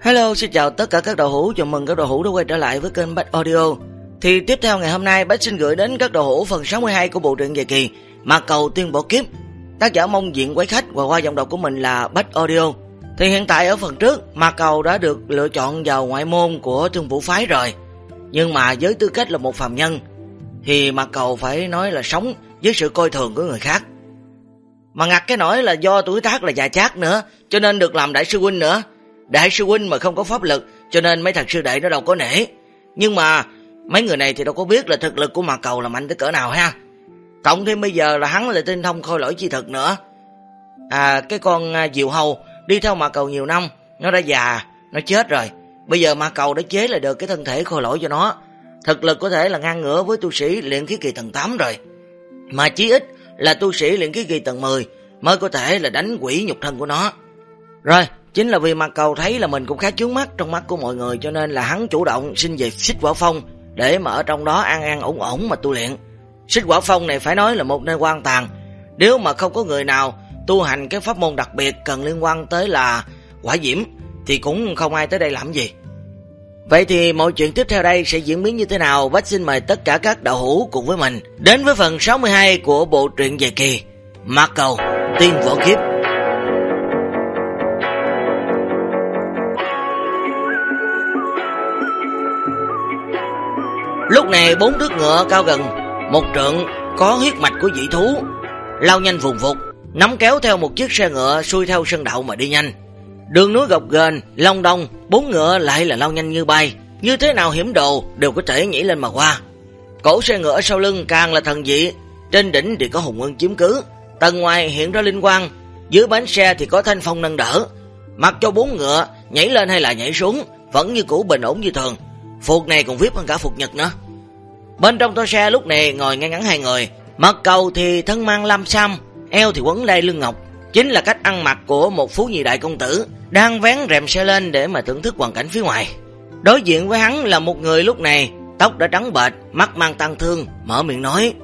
Hello, xin chào tất cả các đạo hữu, chào mừng các đạo hữu đã quay trở lại với kênh Bách Audio. Thì tiếp theo ngày hôm nay, Bách xin gửi đến các đạo hữu phần 62 của bộ truyện dài kỳ Mạc Cầu Tiên Bỏ Kiếp. Tác giả Mông Diện Quái Khách và qua giọng đọc của mình là Bách Audio. Thì hiện tại ở phần trước, Mạc Cầu đã được lựa chọn vào ngoại môn của Thương Vũ Phái rồi. Nhưng mà với tư cách là một phàm nhân, thì Mạc Cầu phải nói là sống với sự coi thường của người khác. Mà ngặt cái nỗi là do tuổi tác là già chát nữa, cho nên được làm đại sư huynh nữa. Đại sư huynh mà không có pháp lực, cho nên mấy thằng sư đệ nó đâu có nể. Nhưng mà mấy người này thì đâu có biết là thực lực của Mạc Cầu là mạnh tới cỡ nào ha. Cộng thêm bây giờ là hắn là tinh thông khôi lỗi chi thực nữa. Cái con Diệu Hầu đi theo Mạc Cầu nhiều năm, nó đã già, nó chết rồi. Bây giờ Mạc Cầu đã chế lại được cái thân thể khôi lỗi cho nó. Thực lực có thể là ngang ngửa với tu sĩ luyện khí kỳ tầng 8 rồi. Mà chí ít là tu sĩ luyện khí kỳ tầng 10 mới có thể là đánh quỷ nhục thân của nó. Rồi, chính là vì Mạc Cầu thấy là mình cũng khá chướng mắt trong mắt của mọi người, cho nên là hắn chủ động xin về Xích Hỏa Phong để mà ở trong đó an ổn ổn mà tu luyện. Xích Hỏa Phong này phải nói là một nơi hoang tàn. Nếu mà không có người nào tu hành cái pháp môn đặc biệt cần liên quan tới là hỏa diễm thì cũng không ai tới đây làm gì. Vậy thì mọi chuyện tiếp theo đây sẽ diễn biến như thế nào? Bách xin mời tất cả các đạo hữu cùng với mình đến với phần 62 của bộ truyện dài kỳ Mạc Cầu Tiên Bỏ Kiếp. Lúc này 4 thước ngựa cao gần 1 trượng có huyết mạch của dị thú lao nhanh vùng vụt, nắm kéo theo một chiếc xe ngựa xuôi theo sơn đạo mà đi nhanh. Đường núi gập ghềnh long đong, 4 ngựa lại là lao nhanh như bay, như thế nào hiểm đồ đều có thể nhảy lên mà qua. Cổ xe ngựa sau lưng càng là thần dị, trên đỉnh thì có hùng ưng chiếm cứ, tầng ngoài hiện ra linh quang, dưới bánh xe thì có thanh phong nâng đỡ. Mặc cho 4 ngựa nhảy lên hay là nhảy xuống vẫn như cũ bình ổn như thường. Phục này còn VIP hơn cả phục Nhật nữa. Bên trong toa xe lúc này ngồi ngay ngắn 2 người. Mạc Cầu thì thân mang lam sam, eo thì quấn đai lưng ngọc, chính là cách ăn mặc của một phú nhị đại công tử, đang vén rèm xe lên để mà thưởng thức hoàn cảnh phía ngoài. Đối diện với hắn là một người lúc này tóc đã trắng bệch, mắt mang tang thương, mở miệng nói: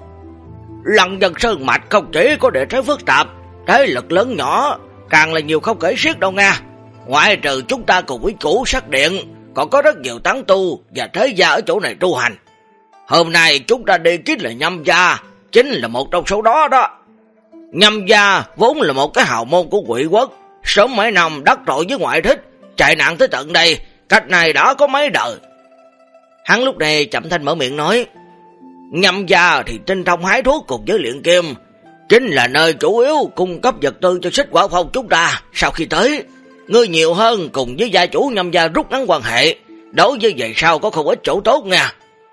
Lăng Dân Sơn Mạch không chỉ có địa thế phức tạp, thế lực lớn nhỏ càng là nhiều không kể xiết đâu nha. Ngoại trừ chúng ta cùng với chủ sắc điện, còn có rất nhiều tán tu và thế gia ở chỗ này tu hành. Hôm nay chúng ta đi chính là Nhâm gia, chính là một trong số đó đó. Nhâm gia vốn là một cái hào môn của Quỷ Quốc, sớm mấy năm đắc tội với ngoại thích, chạy nạn tới tận đây, cách này đã có mấy đời. Hắn lúc này chậm thanh mở miệng nói: Nhâm gia thì tinh thông hái thuốc cùng với luyện kim, chính là nơi chủ yếu cung cấp vật tư cho Xích Hỏa Phong chúng ta. Sau khi tới, ngươi nhiều hơn cùng với gia chủ Nhâm gia rút ngắn quan hệ, đối với về sau có không ít chỗ tốt nha.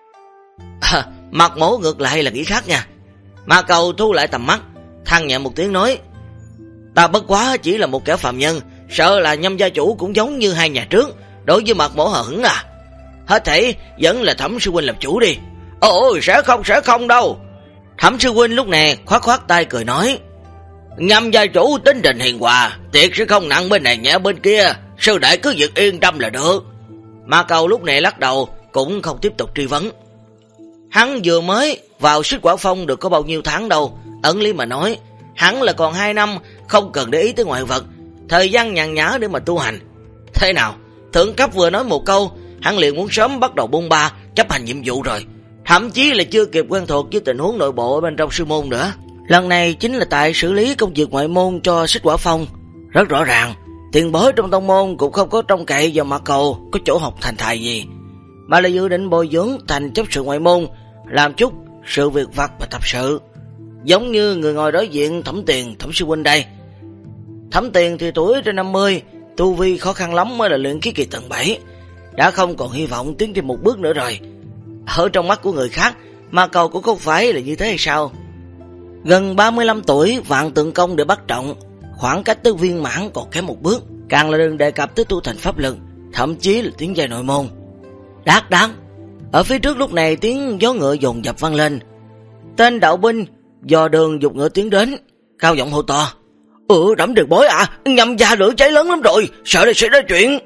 Mặt Mổ ngược lại là nghĩ khác nha. Mạc Cầu thu lại tầm mắt, than nhẹ một tiếng nói: Ta bất quá chỉ là một kẻ phàm nhân, sợ là Nhâm gia chủ cũng giống như 2 nhà trước, đối với Mạc Mổ hận à. Hết thảy vẫn là Thẩm sư huynh làm chủ đi. Ôi sẽ không đâu. Thẩm sư huynh lúc này khoát tay cười nói: Nhâm gia chủ tính tình hiền hòa, tiệt sẽ không nặng bên này nhẹ bên kia, sư đệ cứ việc yên tâm là được. Mạc Cầu lúc này lắc đầu, cũng không tiếp tục truy vấn. Hắn vừa mới vào Xích Hỏa Phong được có bao nhiêu tháng đâu, ẩn lý mà nói, hắn là còn 2 năm không cần để ý tới ngoại vật, thời gian nhàn nhã để mà tu hành. Thế nào, thượng cấp vừa nói một câu, hắn liền muốn sớm bắt đầu bôn ba chấp hành nhiệm vụ rồi, thậm chí là chưa kịp quen thuộc với tình huống nội bộ ở bên trong sư môn nữa. Lần này chính là tại xử lý công việc ngoại môn cho Xích Hỏa Phong. Rất rõ ràng, tiền bối trong tông môn cũng không có trông cậy vào Mạc Cầu có chỗ học thành thài gì, mà là dự định bồi dưỡng thành chấp sự ngoại môn, làm chút sự việc vặt và tập sự. Giống như người ngồi đối diện Thẩm Tiền, Thẩm sư huynh đây. Thẩm Tiền thì tuổi trên 50, tu vi khó khăn lắm mới là luyện khí kỳ tầng 7, đã không còn hy vọng tiến thêm một bước nữa rồi. Ở trong mắt của người khác, Mạc Cầu cũng không phải là như thế hay sao? Gần 35 tuổi, vạn tượng công để bắt trọng, khoảng cách tới viên mãn còn kém một bước, càng là đừng đề cập tới tu thành pháp lực, thậm chí là tiến giai nội môn. Đáng. Ở phía trước lúc này tiếng gió ngựa dồn dập vang lên. Tên đạo binh dò đường dục ngựa tiến đến, cao giọng hô to: Đẩm Tiền bối à, Nhâm gia lửa cháy lớn lắm rồi, sợ đây sẽ ra chuyện.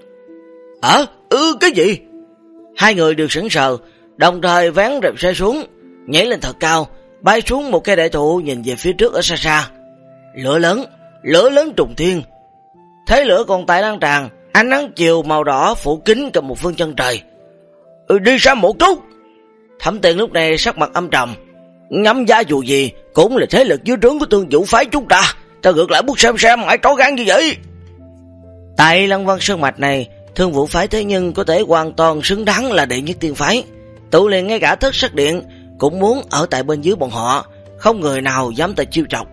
Cái gì? 2 người đều sững sờ, đồng thời vén rèm xe xuống, nhảy lên thật cao, bay xuống một cây đại thụ, nhìn về phía trước ở xa xa. Lửa lớn trùng thiên. Thế lửa còn tại lan tràn, Ánh nắng chiều màu đỏ phủ kín cả một phương chân trời. Đi xa một chút. Thẩm Tiền lúc này sắc mặt âm trầm. Ngắm giá dù gì cũng là thế lực dưới trướng của Tương Vũ phái chúng ta. Ta ngược lại muốn xem mãi trói gan như vậy. Tại Lăng Văn Sơn Mạch này, Thương Vũ phái thế nhưng có thể hoàn toàn xứng đáng là đệ nhất tiên phái. Tụ liền ngay cả Thất Sắc Điện cũng muốn ở tại bên dưới bọn họ, không người nào dám ta chiêu chọc.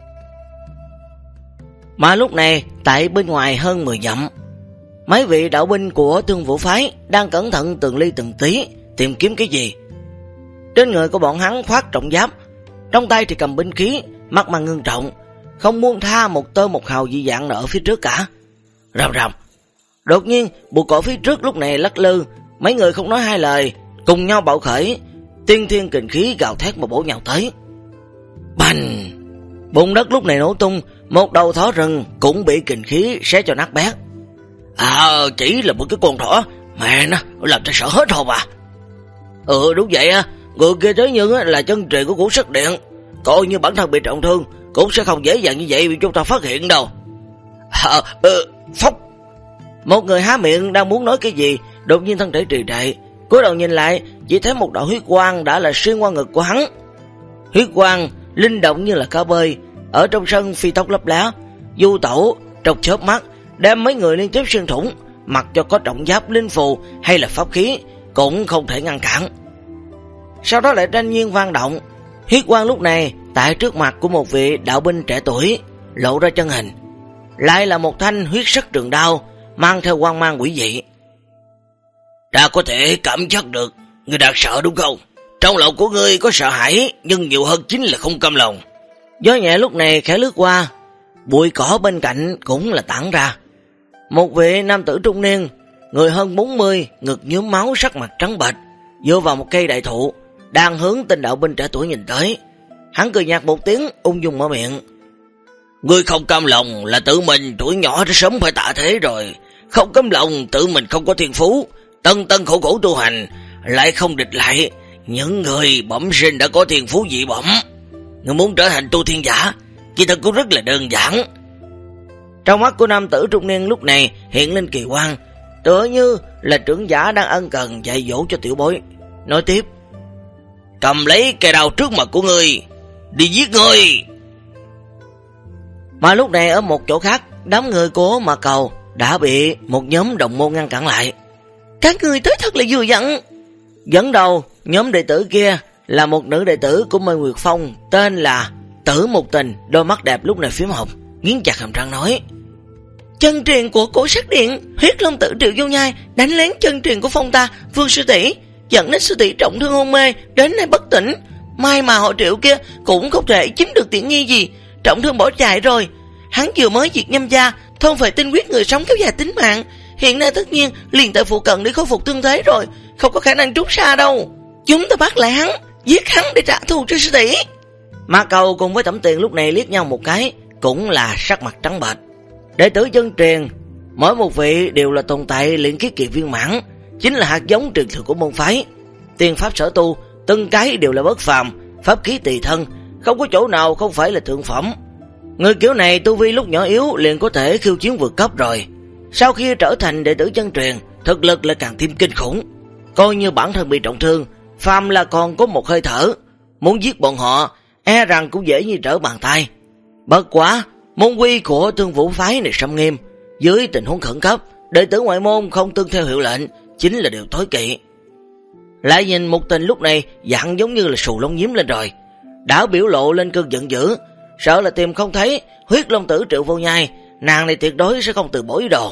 Mà lúc này, tại bên ngoài hơn 10 dặm, mấy vị đạo binh của Thương Vũ phái đang cẩn thận từng ly từng tí tìm kiếm cái gì. Trên người của bọn hắn khoác trọng giáp, trong tay thì cầm binh khí, mắt mang ngưng trọng, không muốn tha một tơ một hào dị dạng ở phía trước cả. Rầm rầm. Đột nhiên, bụi cỏ phía trước lúc này lắc lư, mấy người không nói hai lời, cùng nhau bạo khởi, tiên thiên kình khí gào thét mà bổ nhào tới. Bành! Bùn đất lúc này nổ tung, một đầu thỏ rừng cũng bị kình khí xé cho nát bét. Chỉ là một cái con thỏ, mẹ nó, làm cho sợ hết hồn à. Đúng vậy á, người kia thế nhưng là chân truyền của Ngũ Sắc Điện, coi như bản thân bị trọng thương cũng sẽ không dễ dàng như vậy bị chúng ta phát hiện đâu. Phốc! Một người há miệng đang muốn nói cái gì, đột nhiên thân thể trì trệ, cúi đầu nhìn lại, chỉ thấy một đạo huyết quang đã là xuyên qua ngực của hắn. Huyết quang linh động như là cá bơi, ở trong sân phi tốc lấp lá, du tẩu trong chớp mắt, đem mấy người liên tiếp xuyên thủng, mặc cho có trọng giáp linh phù hay là pháp khí cũng không thể ngăn cản. Sau đó lại tranh nhiên vang động, huyết quang lúc này tại trước mặt của một vị đạo binh trẻ tuổi lộ ra chân hình, lại là một thanh huyết sắc trường đao mang theo quang mang quỷ dị. Ta có thể cảm giác được ngươi đang sợ đúng không? Trong lòng của ngươi có sợ hãi, nhưng nhiều hơn chính là không cam lòng. Gió nhẹ lúc này khẽ lướt qua, bụi cỏ bên cạnh cũng là tản ra. Một vị nam tử trung niên, người hơn 40, ngực nhuốm máu, sắc mặt trắng bệch, dựa vào một cây đại thụ, đang hướng tên đạo binh trẻ tuổi nhìn tới. Hắn cười nhạt một tiếng, ung dung mở miệng. Ngươi không cam lòng là tự mình tuổi nhỏ đã sớm phải tạ thế rồi, không cam lòng tự mình không có thiên phú, tân khổ khổ tu hành, lại không địch lại những người bẩm sinh đã có thiên phú dị bẩm. Ngươi muốn trở thành tu thiên giả, kỳ thật cũng rất là đơn giản. Trong mắt của nam tử trung niên lúc này hiện lên kỳ quang, tựa như là trưởng giả đang ân cần dạy dỗ cho tiểu bối. Nói tiếp, cầm lấy cây đao trước mặt của ngươi, đi giết ngươi. Mà lúc này ở một chỗ khác, đám người của Ma Cầu đã bị một nhóm đồng môn ngăn cản lại. Các người tới thật là vừa dặn. Dẫn đầu nhóm đệ tử kia là một nữ đệ tử của Mây Nguyệt Phong, tên là Tử Một Tình, đôi mắt đẹp lúc này phím hồng, nghiến chặt hàm răng nói: chân truyền của Cổ Sắc Điện, Huyết Long Tử Triệu Vô Nhai đánh lén chân truyền của Phong ta, Vương sư tỷ, dẫn đến sư tỷ trọng thương hôn mê, đến nay bất tỉnh. May mà họ Triệu kia cũng không thể chiếm được tiện nghi gì, trọng thương bỏ chạy rồi. Hắn vừa mới diệt Nhâm gia, thôn phệ tinh huyết người sống kéo dài tính mạng, hiện nay tất nhiên liền tại phụ cận để khôi phục thương thế rồi, không có khả năng trút xa đâu. Chúng ta bắt lại hắn, giết hắn để trả thù cho sư tỷ. Ma Cầu cùng với Thẩm Tiền lúc này liếc nhau một cái, cũng là sắc mặt trắng bệch. Đệ tử chân truyền, mỗi một vị đều là tồn tại luyện khí kỳ viên mãn, chính là hạt giống truyền thừa của môn phái. Tiên pháp sở tu, từng cái đều là bất phàm, pháp khí tùy thân, không có chỗ nào không phải là thượng phẩm. Người kiểu này tu vi lúc nhỏ yếu liền có thể khiêu chiến vượt cấp rồi. Sau khi trở thành đệ tử chân truyền, thực lực lại càng thêm kinh khủng. Coi như bản thân bị trọng thương, phàm là còn có một hơi thở, muốn giết bọn họ e rằng cũng dễ như trở bàn tay. Bất quá, môn quy của Thương Vũ phái này xâm nghiêm, dưới tình huống khẩn cấp, đệ tử ngoại môn không tuân theo hiệu lệnh chính là điều tối kỵ. Lại nhìn Một Tình lúc này dạng giống như là sù lông nhím lên rồi, đã biểu lộ lên cơn giận dữ, sợ là tìm không thấy Huyết Long Tử Triệu Vô Nhai, nàng này tuyệt đối sẽ không từ bỏ ý đồ.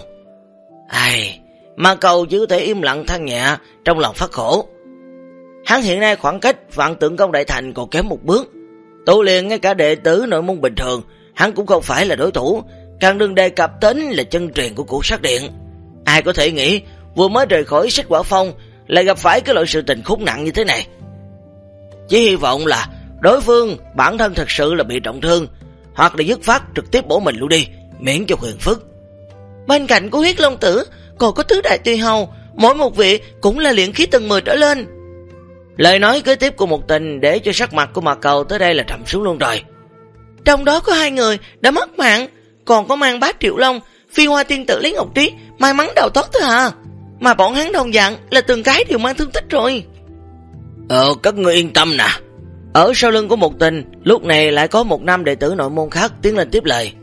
Ma Cầu chỉ có thể im lặng than nhẹ, trong lòng phát khổ. Hắn hiện nay khoảng cách Vạn Tượng Công đại thành còn kém một bước, tu liền ngay cả đệ tử nội môn bình thường hắn cũng không phải là đối thủ, càng đừng đề cập đến là chân truyền của Cổ Sắc Điện. Ai có thể nghĩ vừa mới rời khỏi Xích Quả Phong lại gặp phải cái loại sự tình khốn nặng như thế này. Chỉ hy vọng là đối phương bản thân thật sự là bị trọng thương, hoặc là dứt phát trực tiếp bổ mình luôn đi, miễn cho phiền phức. Bên cạnh của Huyết Long Tử còn có tứ đại tùy hầu, mỗi một vị cũng là luyện khí tầng 10 trở lên. Lời nói kế tiếp của Một Tình để cho sắc mặt của Ma Cầu tới đây là trầm xuống luôn rồi. Trong đó có 2 người đã mất mạng, còn có mang Bát Triệu Long, Phi Hoa Tiên Tử lấy Ngọc Trí may mắn đào thoát thôi à. Mà bọn hắn đồng dạng là từng cái đều mang thương tích rồi. Các ngươi yên tâm nè. Ở sau lưng của Mục Tình, lúc này lại có một nam đệ tử nội môn khác tiến lên tiếp lời.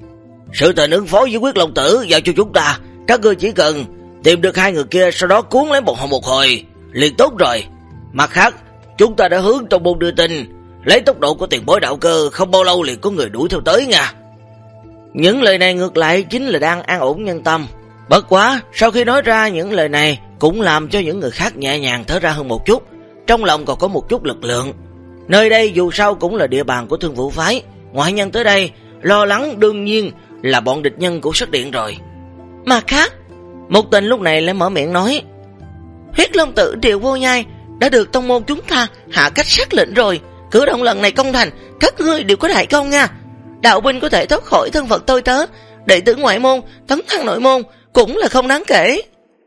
Sự tình ứng phó với Quyết Long Tử giao cho chúng ta, các ngươi chỉ cần tìm được hai người kia, sau đó cuốn lấy một hồi liền tốt rồi. Mặt khác, chúng ta đã hướng trong môn đưa tin, lấy tốc độ của tiền bối đạo cơ, không bao lâu liền có người đuổi theo tới nha. Những lời này ngược lại chính là đang an ổn nhân tâm. Bất quá, sau khi nói ra những lời này cũng làm cho những người khác nhẹ nhàng thở ra hơn một chút, trong lòng còn có một chút lực lượng. Nơi đây dù sao cũng là địa bàn của Thương Vũ phái, ngoại nhân tới đây lo lắng đương nhiên là bọn địch nhân của Sắc Điện rồi. Mà khác, Mục Tình lúc này lại mở miệng nói, Huyết Long Tử Triệu Vô Nhai đã được tông môn chúng ta hạ cách sát lệnh rồi. Cử động lần này công thành, các ngươi đều có đại công nha. Đạo binh có thể thoát khỏi thân phận tôi tớ, đệ tử ngoại môn tấn thăng nội môn cũng là không đáng kể.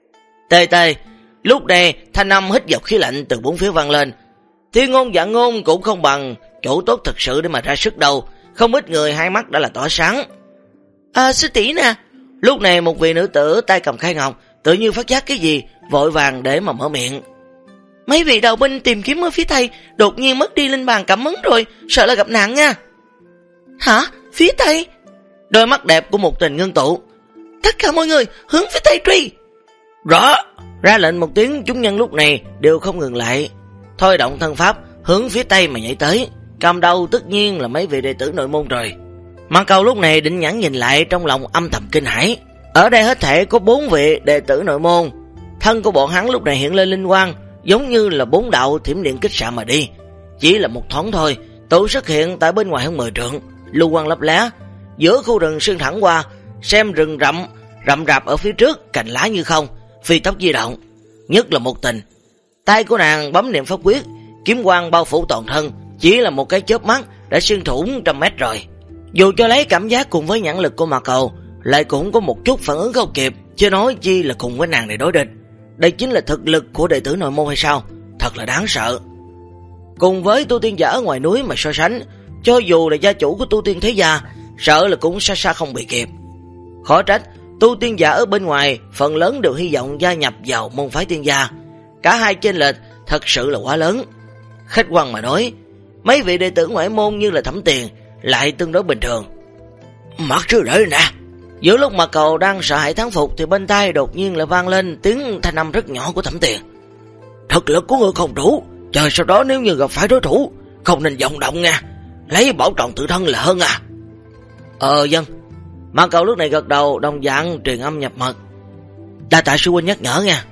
Tê, lúc này thanh âm hít dọc khí lạnh từ bốn phía vang lên. Thiên ngôn dạng ngôn cũng không bằng chỗ tốt thật sự để mà ra sức đâu. Không ít người hai mắt đã là tỏa sáng. Sư tỷ nè. Lúc này một vị nữ tử tay cầm khai ngọc tự như phát giác cái gì, vội vàng để mà mở miệng. Mấy vị đạo binh tìm kiếm ở phía Tây đột nhiên mất đi linh bàn cảm ứng rồi, sợ là gặp nạn nha. Hả? Phía Tây? Đôi mắt đẹp của Mục Tình ngưng tụ. Tất cả mọi người hướng phía Tây truy. Rõ. Ra lệnh một tiếng, chúng nhân lúc này đều không ngừng lại, thôi động thân pháp hướng phía Tây mà nhảy tới. Cầm đầu tất nhiên là mấy vị đệ tử nội môn rồi. Mạc Cầu lúc này định nhãn nhìn lại, trong lòng âm thầm kinh hãi. Ở đây hết thể có 4 vị đệ tử nội môn. Thân của bọn hắn lúc này hiện lên linh quang, giống như là 4 đạo thiểm điện kích xạ mà đi. Chỉ là một thoáng thôi, tự xuất hiện tại bên ngoài hơn 10 trượng, lưu quang lấp lé giữa khu rừng xuyên thẳng qua, xem rừng rậm rạp ở phía trước, cành lá như không, phi tốc di động. Nhất là Mục Tình, tay của nàng bấm niệm pháp quyết, kiếm quang bao phủ toàn thân, chỉ là một cái chớp mắt đã xuyên thủng trăm mét rồi. Dù cho lấy cảm giác cùng với nhãn lực của Mạc Cầu, lại cũng có một chút phản ứng không kịp, chứ nói chi là cùng với nàng để đối địch. Đây chính là thực lực của đệ tử nội môn hay sao? Thật là đáng sợ. Cùng với tu tiên giả ở ngoài núi mà so sánh, cho dù là gia chủ của tu tiên thế gia, sợ là cũng xa không bị kịp. Khó trách tu tiên giả ở bên ngoài phần lớn đều hy vọng gia nhập vào môn phái tiên gia. Cả hai chênh lệch thật sự là quá lớn. Khách quan mà nói, mấy vị đệ tử ngoại môn như là Thẩm Tiền lại tương đối bình thường. Mặt sư đệ nè. Giữa lúc Mạc Cầu đang sợ hãi thán phục thì bên tai đột nhiên lại vang lên tiếng thanh âm rất nhỏ của Thẩm Tiền. Thực lực của ngươi không đủ, chờ sau đó nếu như gặp phải đối thủ không nên vọng động nha, lấy bảo trọng tự thân là hơn à. Dân. Mạc Cầu lúc này gật đầu, đồng dạng truyền âm nhập mật. Đa tạ sư huynh nhắc nhở nha.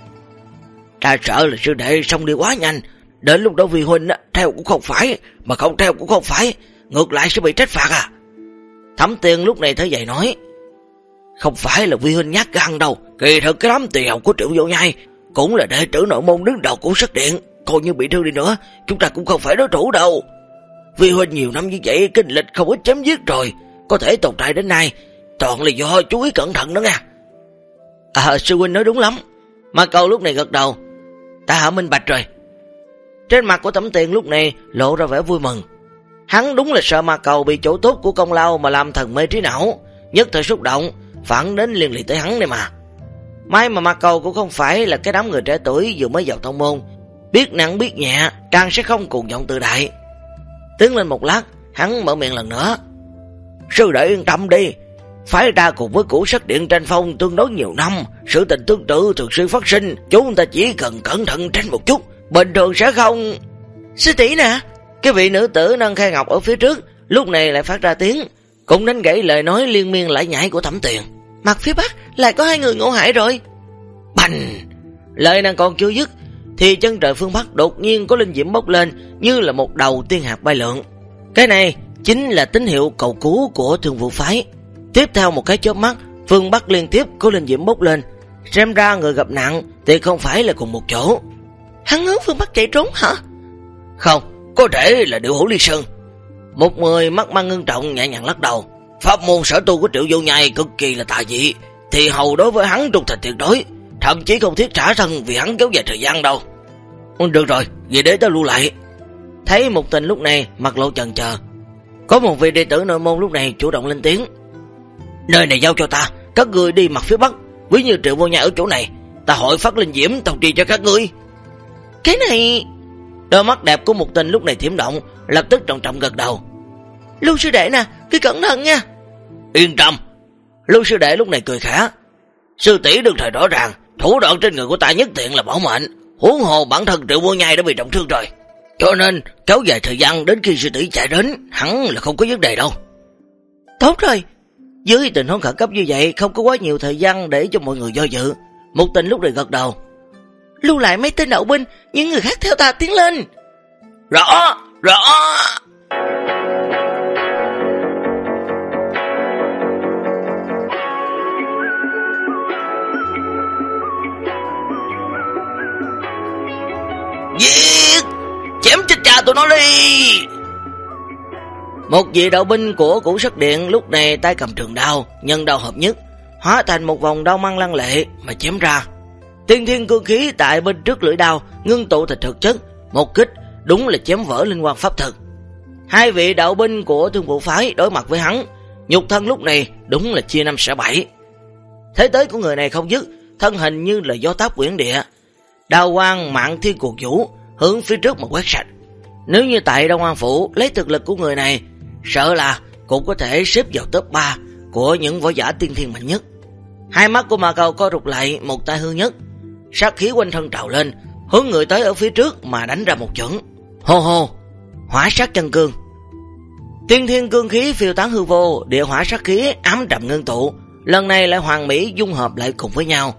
Ta sợ là sư đệ xong đi quá nhanh, đến lúc đó vì huynh theo cũng không phải, mà không theo cũng không phải, ngược lại sẽ bị trách phạt à. Thẩm Tiền lúc này thở dài nói, không phải là vi huynh nhát gan đâu, kỳ thực cái đám tỳ học của Triệu Vô Nhai cũng là đệ tử nội môn đứng đầu của Sắc Điện, coi như bị thương đi nữa chúng ta cũng không phải đối thủ đâu. Vi huynh nhiều năm như vậy kinh lịch không ít chém giết rồi, có thể tồn tại đến nay toàn là do chú ý cẩn thận đó nha. Sư huynh nói đúng lắm. Mạc Cầu lúc này gật đầu. Ta hả minh bạch rồi. Trên mặt của Thẩm Tiền lúc này lộ ra vẻ vui mừng. Hắn đúng là sợ Mạc Cầu bị chỗ tốt của công lao mà làm thần mê trí não, nhất thời xúc động phản đến liên lụy tới hắn này mà. May mà Mạc Cầu cũng không phải là cái đám người trẻ tuổi vừa mới vào tông môn, biết nặng biết nhẹ, càng sẽ không cuồng vọng tự đại. Tiến lên một lát, hắn mở miệng lần nữa. Sư đệ yên tâm đi, phái ta cùng với cũ Sắc Điện tranh phong tương đối nhiều năm, sự tình tương tự thường xuyên phát sinh, chúng ta chỉ cần cẩn thận tranh một chút, bình thường sẽ không. Sư tỷ nè. Cái vị nữ tử nâng khai ngọc ở phía trước lúc này lại phát ra tiếng, cũng đánh gãy lời nói liên miên lải nhải của Thẩm Tiền. Mặt phía bắc lại có hai người ngộ hại rồi. Bành! Lời nàng còn chưa dứt thì chân trời phương bắc đột nhiên có linh diễm bốc lên như là một đầu tiên hạt bay lượn. Cái này chính là tín hiệu cầu cứu của Thương Vũ phái. Tiếp theo một cái chớp mắt, phương bắc liên tiếp có linh diễm bốc lên, xem ra người gặp nạn thì không phải là cùng một chỗ. Hắn hướng phương bắc chạy trốn hả? Không, có thể là Điệu Hổ Ly Sơn. Một người mắt mang ngưng trọng nhẹ nhàng lắc đầu. Pháp môn sở tu của Triệu Vô Nhai cực kỳ là tà dị, thì hầu đối với hắn trung thành tuyệt đối, thậm chí không thiết trả thân vì hắn kéo dài thời gian đâu. Được rồi, vậy để ta lưu lại. Thấy Mục Tình lúc này mặt lộ chần chờ, có một vị đệ tử nội môn lúc này chủ động lên tiếng. Nơi này giao cho ta, các người đi mặt phía bắc, Ví như Triệu Vô Nhai ở chỗ này, ta hội phát linh diễm thông tri cho các ngươi. Cái này... Đôi mắt đẹp của Mục Tình lúc này thiểm động, lập tức trọng trọng gật đầu. Lưu sư đệ nè, cứ cẩn thận nha. Yên tâm. Lưu sư đệ lúc này cười khả. Sư tỷ đương thời rõ ràng, thủ đoạn trên người của ta nhất tiện là bảo mệnh, huống hồ bản thân Triệu Vô Nhai đã bị trọng thương rồi, cho nên kéo dài thời gian đến khi sư tỷ chạy đến hẳn là không có vấn đề đâu. Tốt rồi. Dưới tình huống khẩn cấp như vậy, không có quá nhiều thời gian để cho mọi người do dự. Mục Tình lúc này gật đầu. Lưu lại mấy tên đạo binh, những người khác theo ta tiến lên. Rõ. Giết! Chém chết cha tụi nó đi! Một vị đạo binh của Cửu Sắc Điện lúc này tay cầm trường đao, nhân đao hợp nhất, hóa thành một vòng đao mang lăng lệ mà chém ra. Tiên thiên cương khí tại bên trước lưỡi đao ngưng tụ thành thực chất, một kích đúng là chém vỡ linh quang pháp thực. Hai vị đạo binh của Thương Vụ phái đối mặt với hắn, nhục thân lúc này đúng là chia 5 xẻ 7. Thế tới của người này không dứt, thân hình như là gió táp quyển địa, đao quang mạn thiên cuồng vũ hướng phía trước mà quét sạch. Nếu như tại Đông An Phủ lấy thực lực của người này, sợ là cũng có thể xếp vào top 3 của những võ giả tiên thiên mạnh nhất. Hai mắt của Ma Cầu co rụt lại, một tay hư nhất, sát khí quanh thân trào lên, hướng người tới ở phía trước mà đánh ra một chưởng. Hô hô, hỏa sát chân cương. Tiên thiên cương khí phiêu tán hư vô, địa hỏa sát khí ám trầm ngưng tụ, lần này lại hoàn mỹ dung hợp lại cùng với nhau.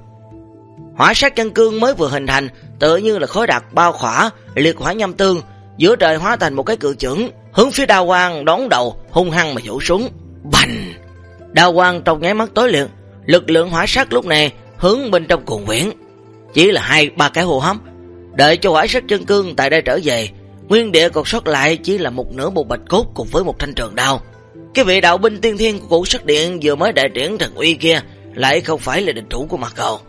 Hỏa sát chân cương mới vừa hình thành, tựa như là khói đặc bao khỏa liệt hỏa nhâm tương, giữa trời hóa thành một cái cự chưởng, hướng phía đao quang đón đầu hung hăng mà vỗ xuống. Bành! Đao quang trong nháy mắt tối liệt, lực lượng hỏa sát lúc này hướng bên trong cuồng quyển. Chỉ là 2-3 cái hô hấp, đợi cho hỏa sát chân cương tại đây trở về, nguyên địa còn sót lại chỉ là một nửa bộ bạch cốt cùng với một thanh trường đao. Cái vị đạo binh tiên thiên của Cửu Sắc Điện vừa mới đại triển thần uy kia lại không phải là địch thủ của Ma Cầu.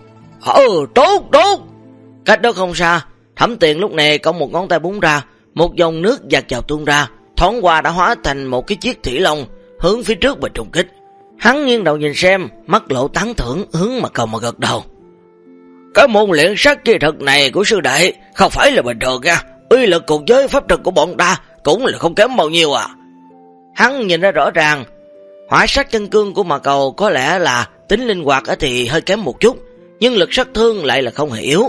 Tốt. Cách đó không xa, Thẩm Tiền lúc này cong một ngón tay búng ra, một dòng nước dạt dào tuôn ra, thoáng qua đã hóa thành một cái chiếc thủy long hướng phía trước mà trùng kích. Hắn nghiêng đầu nhìn xem, mắt lộ tán thưởng, hướng Ma Cầu mà gật đầu. Cái môn luyện sát chi thực này của sư đệ không phải là bình thường nha, uy lực cùng với pháp lực của bọn ta cũng là không kém bao nhiêu à. Hắn nhìn ra rõ ràng, hỏa sát chân cương của Ma Cầu có lẽ là tính linh hoạt thì hơi kém một chút, nhưng lực sát thương lại là không hề yếu.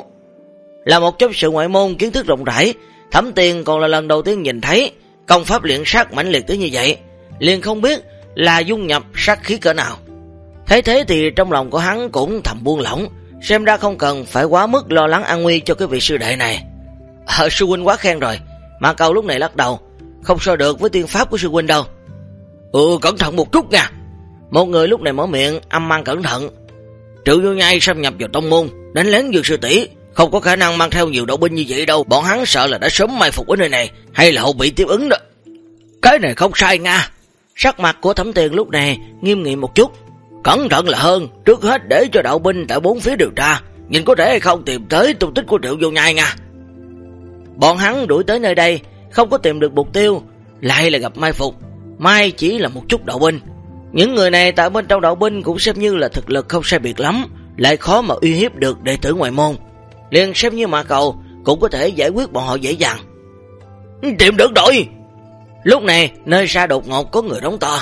Là một trong sự ngoại môn kiến thức rộng rãi, Thẩm Tiền còn là lần đầu tiên nhìn thấy công pháp luyện sát mãnh liệt tới như vậy, liền không biết là dung nhập sát khí cỡ nào. Thấy thế thì trong lòng của hắn cũng thầm buông lỏng, xem ra không cần phải quá mức lo lắng an nguy cho cái vị sư đệ này. Sư huynh quá khen rồi. Ma Cầu lúc này lắc đầu, không so được với tiên pháp của sư huynh đâu. Cẩn thận một chút nha. Một người lúc này mở miệng âm mang cẩn thận. Triệu Vô Nhai xâm nhập vào tông môn, đánh lén Dương sư tỷ, không có khả năng mang theo nhiều đạo binh như vậy đâu. Bọn hắn sợ là đã sớm mai phục ở nơi này, hay là hậu bị tiếp ứng đó. Cái này không sai nha. Sắc mặt của Thẩm Tiền lúc này nghiêm nghị một chút. Cẩn thận là hơn, trước hết để cho đạo binh tại bốn phía điều tra, nhìn có thể hay không tìm tới tung tích của Triệu Vô Nhai nha. Bọn hắn đuổi tới nơi đây, không có tìm được mục tiêu, lại là gặp mai phục. Mai chỉ là một chút đạo binh. Những người này tại bên trong đạo binh cũng xem như là thực lực không sai biệt lắm, lại khó mà uy hiếp được đệ tử ngoại môn. Liền xem như Ma Cầu cũng có thể giải quyết bọn họ dễ dàng. Tìm được rồi. Lúc này nơi xa đột ngột có người đóng to.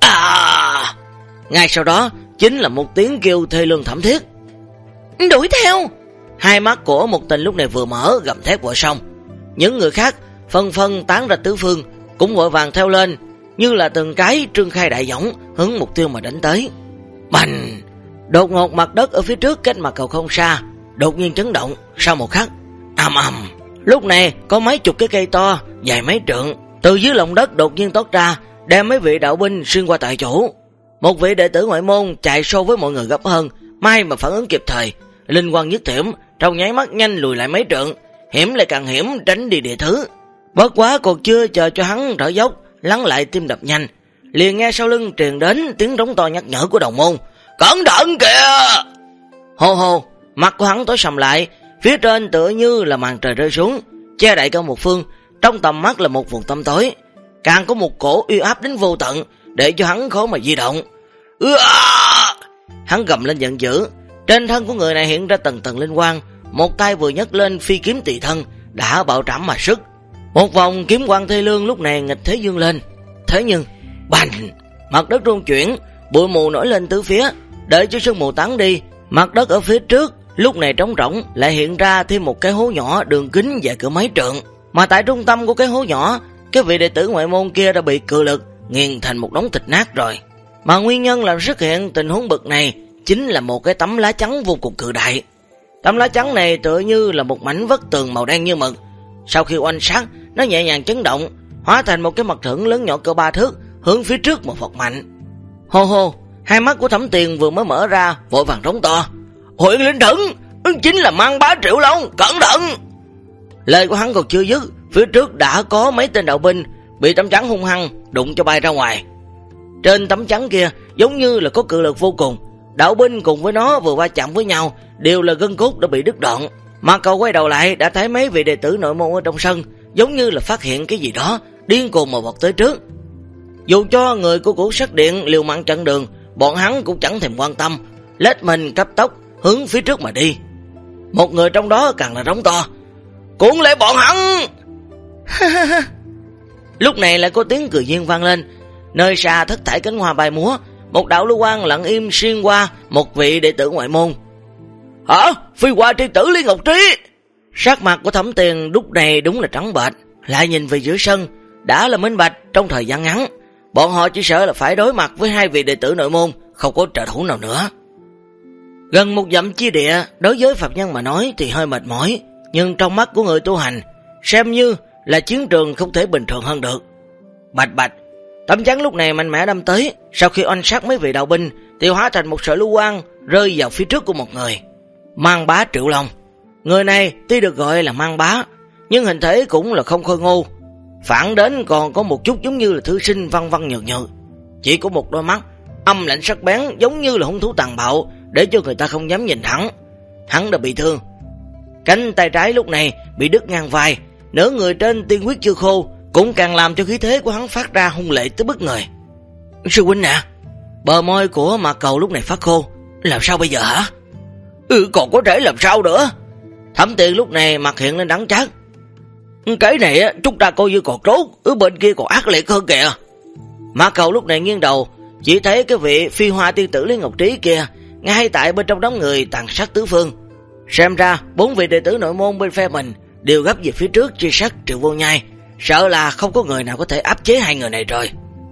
Ngay sau đó chính là một tiếng kêu thê lương thảm thiết. Đuổi theo. Hai mắt của Một Tình lúc này vừa mở, gầm thét vội xong. Những người khác phân phân tán ra tứ phương, cũng vội vàng theo lên, như là từng cái trương khai đại võng hướng mục tiêu mà đánh tới. Bành! Đột ngột mặt đất ở phía trước cách Ma Cầu không xa đột nhiên chấn động. Sau một khắc, ầm ầm, lúc này có mấy chục cái cây to dài mấy trượng từ dưới lòng đất đột nhiên toát ra, đem mấy vị đạo binh xuyên qua tại chỗ. Một vị đệ tử ngoại môn chạy so với mọi người gấp hơn, may mà phản ứng kịp thời, linh quang nhất thiểm, trong nháy mắt nhanh lùi lại mấy trượng, hiểm lại càng hiểm, tránh đi địa thứ. Bất quá còn chưa chờ cho hắn thở dốc, lắng lại tim đập nhanh, liền nghe sau lưng truyền đến tiếng rống to nhắc nhở của đồng môn. Cẩn thận kìa! Hô hô, mặt của hắn tối sầm lại, phía trên tựa như là màn trời rơi xuống, che đậy cả một phương, trong tầm mắt là một vùng tăm tối, càng có một cổ uy áp đến vô tận, để cho hắn khó mà di động. Hắn gầm lên giận dữ, Trên thân của người này hiện ra tầng tầng linh quang, một tay vừa nhấc lên phi kiếm tùy thân, đã bạo trảm mà sức. Một vòng kiếm quang thê lương lúc này nghịch thế dương lên. Thế nhưng, bành, mặt đất rung chuyển, bụi mù nổi lên tứ phía. Đợi cho sương mù tán đi, mặt đất ở phía trước lúc này trống rỗng, lại hiện ra thêm một cái hố nhỏ đường kính dài cỡ mấy trượng. Mà tại trung tâm của cái hố nhỏ, cái vị đệ tử ngoại môn kia đã bị cự lực nghiền thành một đống thịt nát rồi. Mà nguyên nhân làm xuất hiện tình huống bực này chính là một cái tấm lá chắn vô cùng cự đại. Tấm lá chắn này tựa như là một mảnh vách tường màu đen như mực. Sau khi oanh sát, nó nhẹ nhàng chấn động, hóa thành một cái mặt thưởng lớn nhỏ cỡ 3 thước, hướng phía trước một vọt mạnh. Hô hô, hai mắt của Thẩm Tiền vừa mới mở ra, vội vàng rống to. Huyện Linh Thẩn, chính là Mang Bá Triệu Long, cẩn thận! Lời của hắn còn chưa dứt, phía trước đã có mấy tên đạo binh bị tấm chắn hung hăng đụng cho bay ra ngoài. Trên tấm chắn kia giống như là có cự lực vô cùng, đạo binh cùng với nó vừa va chạm với nhau đều là gân cốt đã bị đứt đoạn. Mà cậu quay đầu lại đã thấy mấy vị đệ tử nội môn ở trong sân, giống như là phát hiện cái gì đó, điên cuồng mà vọt tới trước. Dù cho người của Cửu Sắc Điện liều mạng chặn đường, bọn hắn cũng chẳng thèm quan tâm, lết mình cấp tốc hướng phía trước mà đi. Một người trong đó càng là rống to, cuốn lại bọn hắn! Lúc này lại có tiếng cười duyên vang lên, nơi xa thất thải cánh hoa bay múa, một đạo lưu quang lặng im xuyên qua một vị đệ tử ngoại môn. Hả? Phi Hoa tri tử Lý Ngọc Trí! Sắc mặt của Thẩm Tiền lúc này đúng là trắng bệch, lại nhìn về giữa sân, đã là minh bạch trong thời gian ngắn, bọn họ chỉ sợ là phải đối mặt với hai vị đệ tử nội môn, không có trợ thủ nào nữa. Gần một dặm chi địa, đối với Phạm Nhân mà nói thì hơi mệt mỏi, nhưng trong mắt của người tu hành, xem như là chiến trường không thể bình thường hơn được. Bạch bạch, tấm chắn lúc này mạnh mẽ đâm tới, sau khi oanh sát mấy vị đạo binh, thì hóa thành một sợi lưu quang rơi vào phía trước của một người. Mang Bá Triệu Long. Người này tuy được gọi là Mang Bá, nhưng hình thể cũng là không khôi ngô, phản đến còn có một chút giống như là thư sinh văn văn nhợt nhợt, chỉ có một đôi mắt âm lạnh sắc bén giống như là hung thú tàn bạo, để cho người ta không dám nhìn hắn. Hắn đã bị thương, cánh tay trái lúc này bị đứt ngang vai, nửa người trên tiên huyết chưa khô, cũng càng làm cho khí thế của hắn phát ra hung lệ tới bức người. Sư huynh nè! Bờ môi của Mạc Cầu lúc này phát khô. Làm sao bây giờ hả? Còn có thể làm sao nữa? Thẩm Tiền lúc này mặt hiện lên đắng chát. Cái này chúng ta coi như còn trốn, ở bên kia còn ác liệt hơn kìa. Mạc Cầu lúc này nghiêng đầu, chỉ thấy cái vị Phi Hoa tiên tử Lý Ngọc Trí kia ngay tại bên trong đám người tàn sát tứ phương. Xem ra 4 vị đệ tử nội môn bên phe mình đều gấp về phía trước truy sát Triệu Vô Nhai, sợ là không có người nào có thể áp chế hai người này rồi.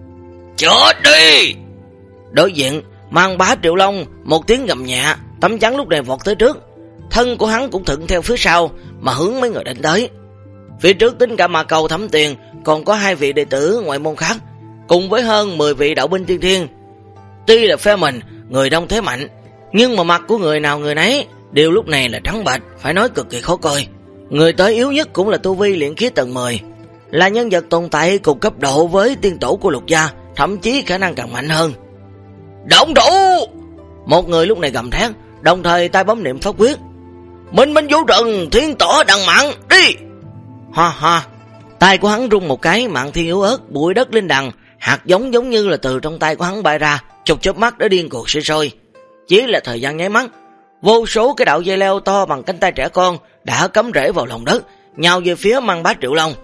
Chết đi! Đối diện Mang Bá Triệu Long một tiếng gầm nhẹ, tấm chắn lúc này vọt tới trước, thân của hắn cũng thuận theo phía sau mà hướng mấy người đánh tới. Phía trước tính cả Mạc Cầu, Thẩm Tiền, còn có 2 vị đệ tử ngoại môn khác, cùng với hơn 10 vị đạo binh tiên thiên. Tuy là phe mình người đông thế mạnh, nhưng mà mặt của người nào người nấy đều lúc này là trắng bệch, phải nói cực kỳ khó coi. Người tới yếu nhất cũng là tu vi luyện khí tầng 10, là nhân vật tồn tại cùng cấp độ với tiên tổ của Lục gia, thậm chí khả năng càng mạnh hơn. Động thủ! Một người lúc này gầm thét, đồng thời tay bấm niệm pháp quyết. Minh Minh Vũ Trần, Thiên Tổ Đằng Mạng, đi! Hoa hoa, tay của hắn rung một cái, Mạng Thiên yếu ớt, bụi đất linh đằng, hạt giống giống như là từ trong tay của hắn bay ra, chụp chớp mắt đã điên cuồng sinh sôi. Chỉ là thời gian nháy mắt, vô số cái đạo dây leo to bằng cánh tay trẻ con đã cắm rễ vào lòng đất, nhào về phía Mang Bá Triệu Long.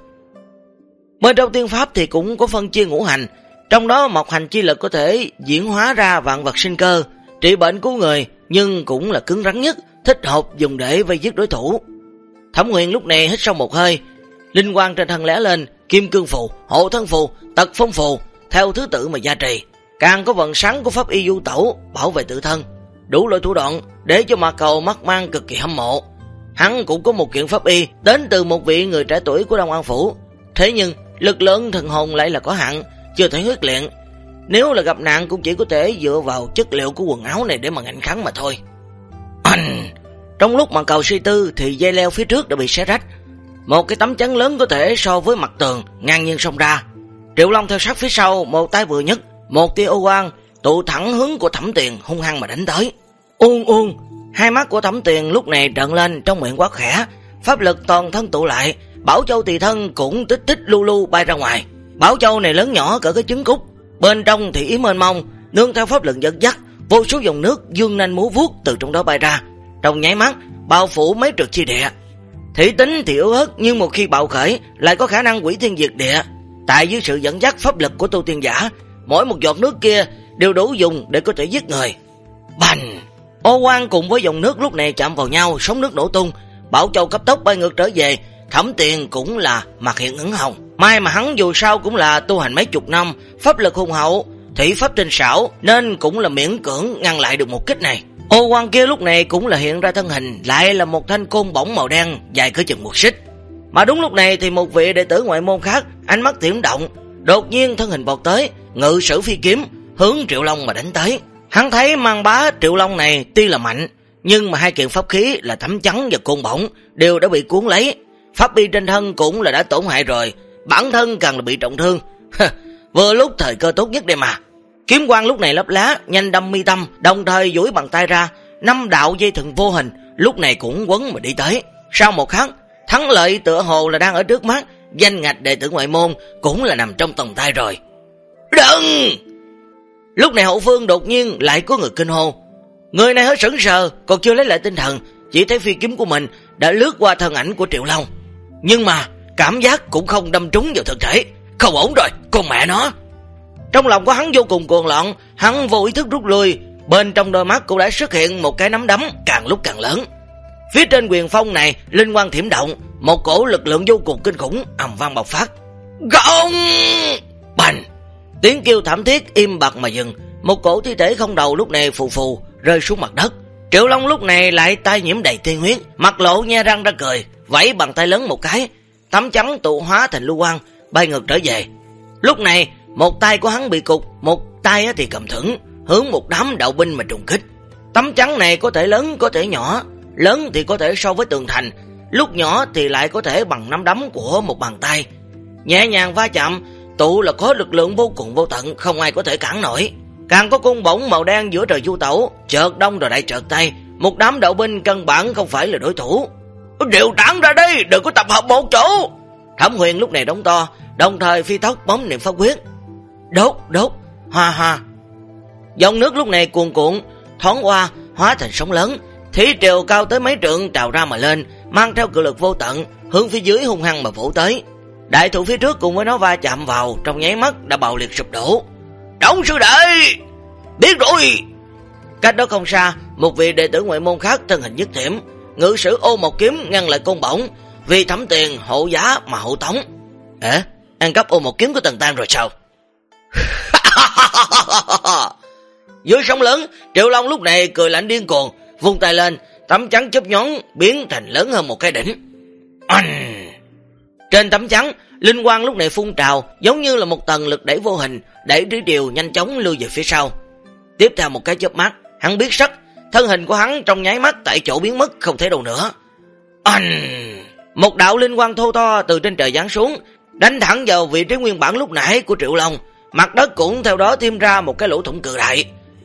Bên trong tiên pháp thì cũng có phân chia ngũ hành, trong đó một hành chi lực có thể diễn hóa ra vạn vật sinh cơ, trị bệnh của người, nhưng cũng là cứng rắn nhất, thích hợp dùng để vây giết đối thủ. Thẩm Huyền lúc này hít sâu một hơi, linh quang trên thân lóe lên, kim cương phù, hộ thân phù, tật phong phù theo thứ tự mà gia trì, càng có vận sáng của pháp y du tẩu bảo vệ tự thân, đủ loại thủ đoạn để cho Mạc Cầu mắt mang cực kỳ hâm mộ. Hắn cũng có một kiện pháp y đến từ một vị người trẻ tuổi của Đông An phủ, thế nhưng lực lượng thần hồn lại là có hạn, chưa thể huyết luyện, nếu là gặp nạn cũng chỉ có thể dựa vào chất liệu của quần áo này để mà ngạnh kháng mà thôi. Trong lúc Mạc Cầu suy tư thì dây leo phía trước đã bị xé rách, một cái tấm chắn lớn có thể so với mặt tường ngang nhiên xông ra. Triệu Long theo sát phía sau, một tay vừa nhấc, một tia ô quang tụ thẳng hướng của Thẩm Tiền hung hăng mà đánh tới. Hai mắt của Thẩm Tiền lúc này trợn lên, trong miệng quát khẽ, pháp lực toàn thân tụ lại, bảo châu tùy thân cũng tích tích lu lu bay ra ngoài. Bảo châu này lớn nhỏ cỡ cái trứng cút, bên trong thì ý mênh mông, nương theo pháp lực dẫn dắt, Vô số dòng nước dương nanh múa vuốt từ trong đó bay ra, trong nháy mắt bao phủ mấy trượng chi địa. Thủy tính thì yếu ớt, nhưng một khi bạo khởi lại có khả năng hủy thiên diệt địa. Tại dưới sự dẫn dắt pháp lực của tu tiên giả, mỗi một giọt nước kia đều đủ dùng để có thể giết người. Bành! Ô quang cùng với dòng nước lúc này chạm vào nhau, sóng nước nổ tung. Bảo Châu cấp tốc bay ngược trở về. Thẩm Tiền cũng là mặt hiện ửng hồng. May mà hắn dù sao cũng là tu hành mấy chục năm, pháp lực hùng hậu, thủy pháp tinh xảo, nên cũng là miễn cưỡng ngăn lại được một kích này. Ô quang kia lúc này cũng là hiện ra thân hình, lại là một thanh côn bổng màu đen dài cỡ chừng 1 xích. Mà đúng lúc này thì một vị đệ tử ngoại môn khác ánh mắt tiệm động, đột nhiên thân hình vọt tới, ngự sử phi kiếm hướng Triệu Long mà đánh tới. Hắn thấy mang bá Triệu Long này tuy là mạnh, nhưng mà hai kiện pháp khí là tấm chắn và côn bổng đều đã bị cuốn lấy, pháp y trên thân cũng là đã tổn hại rồi, bản thân càng là bị trọng thương. Vừa lúc thời cơ tốt nhất đây mà. Kiếm quang lúc này lấp lá, nhanh đâm mi tâm, đồng thời duỗi bàn tay ra, 5 đạo dây thừng vô hình lúc này cũng quấn mà đi tới. Sau một khắc, thắng lợi tựa hồ là đang ở trước mắt, danh ngạch đệ tử ngoại môn cũng là nằm trong tầm tay rồi. Đừng! Lúc này hậu phương đột nhiên lại có người kinh hô. Người này hết sững sờ, còn chưa lấy lại tinh thần, chỉ thấy phi kiếm của mình đã lướt qua thân ảnh của Triệu Long. Nhưng mà cảm giác cũng không đâm trúng vào thân thể. Không ổn rồi, con mẹ nó! Trong lòng của hắn vô cùng cuồng loạn, hắn vô ý thức rút lui, bên trong đôi mắt cũng đã xuất hiện một cái nắm đấm càng lúc càng lớn. Phía trên quyền phong này, linh quang thiểm động, một cổ lực lượng vô cùng kinh khủng ầm vang bộc phát. Gong! Bành! Tiếng kêu thảm thiết im bặt mà dừng, một cổ thi thể không đầu lúc này phù phù rơi xuống mặt đất. Triệu Long lúc này lại tai nhiễm đầy tiên huyết, mặt lộ nhe răng ra cười, vẫy bàn tay lớn một cái, tấm chắn tụ hóa thành lưu quang bay ngược trở về. Lúc này một tay của hắn bị cục, một tay thì cầm thững, hướng một đám đạo binh mà trùng kích. Tấm chắn này có thể lớn có thể nhỏ, lớn thì có thể so với tường thành, lúc nhỏ thì lại có thể bằng nắm đấm của một bàn tay. Nhẹ nhàng va chạm, tụ là có lực lượng vô cùng vô tận, không ai có thể cản nổi. Càng có cung bổng màu đen giữa trời du tẩu, chợt đông rồi lại chợt tay, một đám đạo binh căn bản không phải là đối thủ. Điều tản ra đây, đừng có tập hợp một chỗ. Thẩm Huyền lúc này đóng to, đồng thời phi tốc bấm niệm pháp quyết. Đốt, hoa hoa. Dòng nước lúc này cuồn cuộn, thoáng qua, hóa thành sóng lớn. Thủy triều cao tới mấy trượng trào ra mà lên, mang theo cự lực vô tận, hướng phía dưới hung hăng mà vỗ tới. Đại thụ phía trước cùng với nó va chạm vào, trong nháy mắt đã bạo liệt sụp đổ. Đổng sư đệ! Biết rồi! Cách đó không xa, một vị đệ tử ngoại môn khác thân hình nhất thiểm, ngự sử ô một kiếm ngăn lại côn bổng, vì Thẩm Tiền hộ giá mà hộ tống. Ăn cắp ô một kiếm của Tần Tan rồi sao? Dưới sóng lớn, Triệu Long lúc này cười lạnh điên cuồng, vung tay lên, tấm chắn chớp nhón biến thành lớn hơn một cái đỉnh. Trên tấm chắn, linh quang lúc này phun trào, giống như là một tầng lực đẩy vô hình, đẩy Thủy Triều nhanh chóng lưu về phía sau. Tiếp theo một cái chớp mắt, hắn biết sắc, thân hình của hắn trong nháy mắt tại chỗ biến mất không thấy đâu nữa. Một đạo linh quang thô to từ trên trời giáng xuống, đánh thẳng vào vị trí nguyên bản lúc nãy của Triệu Long. Mặt đất cũng theo đó thêm ra một cái lỗ thủng cự đại.